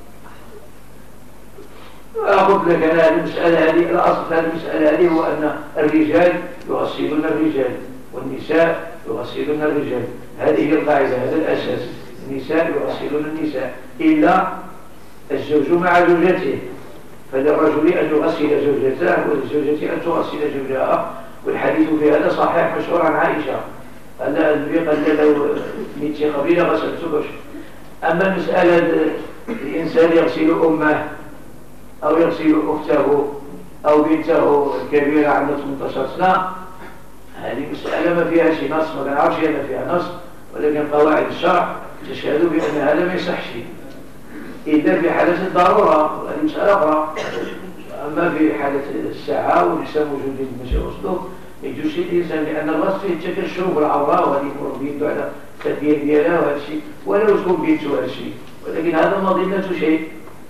أقول لك أنا هذه المسألة هذه الأصل في هذه المسألة هذه هو أن الرجال يغسلون الرجال والنساء يغسلون الرجال، هذه هي القاعدة، هذا الأساس. النساء يغسلون النساء إلا الزوج مع زوجته، فللرجل أن يغسل زوجته وللزوجة أن تغسل زوجها، والحديث في هذا صحيح مشهور عن عائشة قال النبي قال لو ميت قبيلة غسلت. أما مسألة الإنسان يغسل أمه أو يغسل أخته أو بنته الكبيرة عندها ثمانية عشر سنة، هذه مسألة ما فيها شيء نص، ما كنعرفش أن فيها نص، ولكن قواعد الشرع تشهد بأن هذا ما يصحش إلا في حالة الضرورة، وهذه مسألة أخرى. أما في حالة الساعة والإنسان موجود في المشي والصدوق يجوز الإنسان، لأن الغسل فيه التكشف والعورة، وهذه يمر بيده على التدبير ديالها وهذا الشيء، ولو تكون بيته هذا الشيء، ولكن هذا مظنة شيء.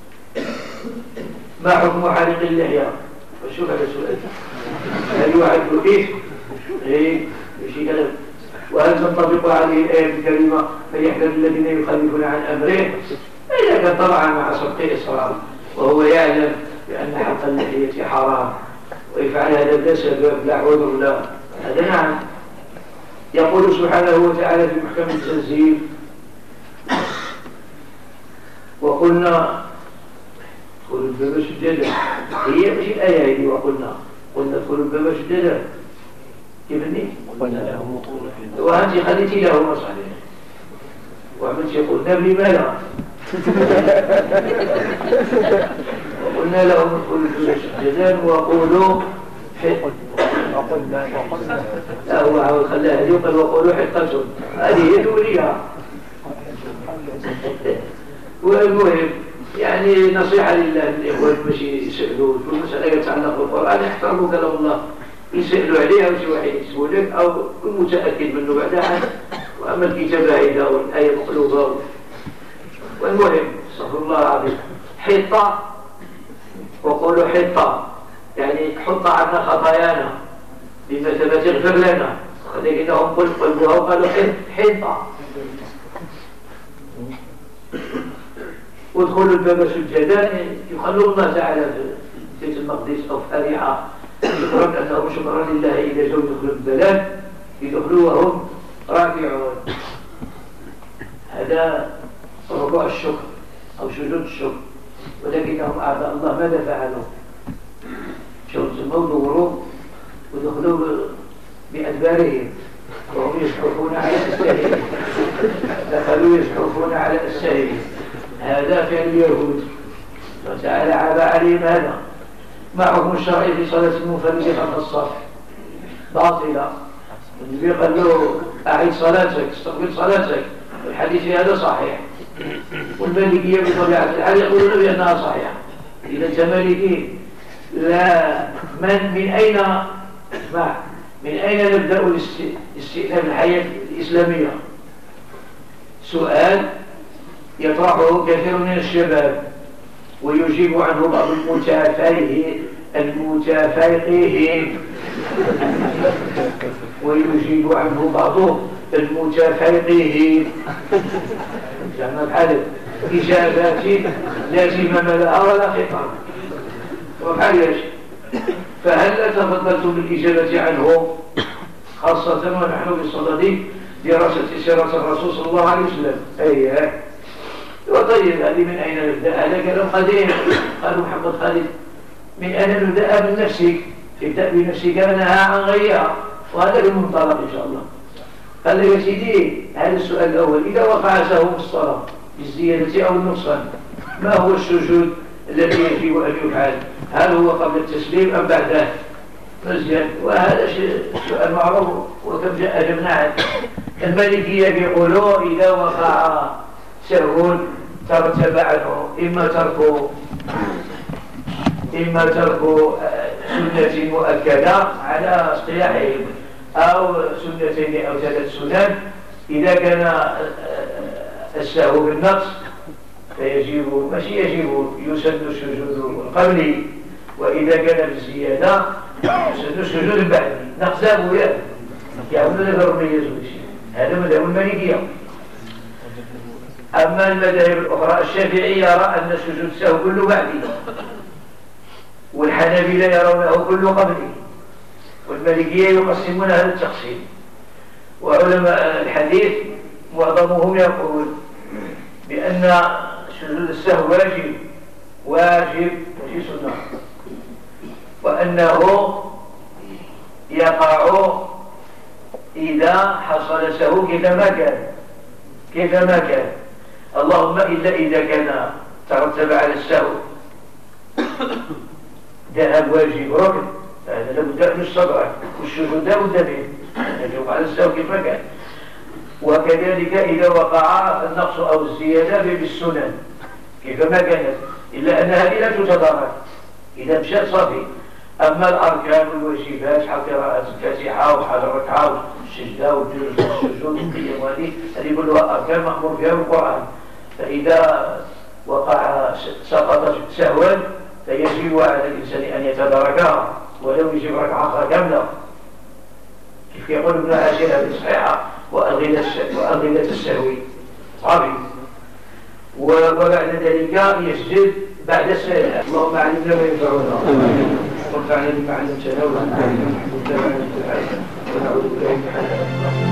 ما حكم حالق اللحية؟ وشوف هذا السؤال، هل يعد إيه؟ إيه شيء كلام. وهل تنطبق عليه الآية الكريمة فليحذر الذين يخالفون عن أمره؟ إذا كان طبعا مع سبق إصرار وهو يعلم بأن حلق اللحية حرام ويفعل هذا لا سبب لا عذر لا، هذا نعم. يقول سبحانه وتعالى في محكم التنزيل: وقلنا ادخلوا الباب سجدا. هي مش الآية هذه وقلنا قلنا ادخلوا الباب سجدا كيفني؟ وأنت خليتي له مصالح وعملت يقول نبني مالا وقلنا لهم ادخلوا الباب سجدا وقولوا لا هو خلاها يقول وقولوا حطة، هذه هي الأولية. والمهم يعني نصيحة للإخوان باش يسألوا في مسألة يتعلق بالقرآن يحترموا كلام الله، يسألوا عليها وشي واحد يسألوا لك أو كن متأكد منه بعدها. وأما الكتابة هيدا والآية مقلوبة. والمهم استغفر الله العظيم، حطة وقولوا حطة يعني حط عنا خطايانا بمثابة اغفر لنا، ولكنهم قلبوها وقالوا حطة. وادخلوا الباب سجدا يخلوا الله تعالى في بيت المقدس أو في أريحة شكرا أنهم شكرا لله إذا جاءوا يدخلوا البلاد يدخلوا وهم راكعون. هذا ركوع الشكر أو سجود الشكر، ولكنهم أعداء الله ماذا فعلوا؟ شو سموا دوروا ودخلوا بأدبارهم وهم يزحفون على الساهل، دخلوا يزحفون على الساهل. هذا فعل اليهود وتعالى عاب عليهم هذا. ما حكم الشرع في صلاة المنفرد خلف الصف؟ باطلة. النبي قال له أعيد صلاتك استقبل صلاتك، الحديث هذا صحيح. والمالكية بطبيعة الحال يقولون بأنها صحيحة. إذا أنت مالكي لا من من أين اسمع من أين نبدأ استئناف الحياة الإسلامية؟ سؤال يطرحه كثير من الشباب ويجيب عنه بعض المتافهين المتافقين ويجيب عنه بعض المتافقين جمع بحال إجابات لا زمام لها ولا خطاب وبحال. فهل تفضلتم بالإجابة عنه خاصة ونحن بصدد دراسة سيرة الرسول صلى الله عليه وسلم؟ أيه. وطيب هذه من أين نبدأ؟ هذا كلام قديم. قال محمد خالد من أين نبدأ؟ من نفسك، ابدأ بنفسك ونهى عن غيرها، وهذا المنطلق إن شاء الله. قال يا سيدي هذا السؤال الأول إذا وقع سهو في الصلاة بالزيادة أو النقصان. ما هو السجود الذي يجب أن يفعل؟ هل هو قبل التسليم أم بعده؟ مزيان. وهذا سؤال معروف وكم جاء أجبنا عنه. المالكية يقولوا إذا وقع سهو ترتب عنه إما ترك إما ترك سنة مؤكدة على اصطلاحهم أو سنتين أو ثلاث سنن. إذا كان السهو بالنقص فيجب ماشي يجب يسن السجود القبلي، وإذا كان بالزيادة يسن السجود البعدي. نقص أبويا يعود ذكر ميز شيء. هذا مذهب المالكية. أما المذاهب الأخرى الشافعي يرى أن السجود السهو كله بعدي، والحنابلة يرونه كله قبلي، والمالكية يقسمون هذا التقسيم. وعلماء الحديث معظمهم يقول بأن سجود السهو واجب واجب ماشي سنة، وأنه يقع إذا حصل سهو كيفما كان كيفما كان اللهم إلا إذا كان ترتب على السهو ذهب واجب ركن، هذا لابد أن يستدرك، والسجود لابد منه يجب على السهو كيفما كان. وكذلك إذا وقع النقص أو الزيادة بالسنن كيفما كانت، إلا أن هذه لا تتدارك إذا مشات صافي. أما الأركان والواجبات حال قراءة الفاتحة وحال الركعة والسجدة والجلوس والسجود والقيام هذه هذه كلها أركان مأمور بها بالقرآن. فإذا وقع سقط سهوا فيجب على الإنسان أن يتداركها ولو يجب ركعة أخرى كاملة، كيف يقول ابن عاشر هذه صحيحة وأغلة السهو صافي. وبعد ذلك يسجد بعد السلام. اللهم علمنا ما ينفعنا وانفعنا بما علمتنا ونعوذ بك من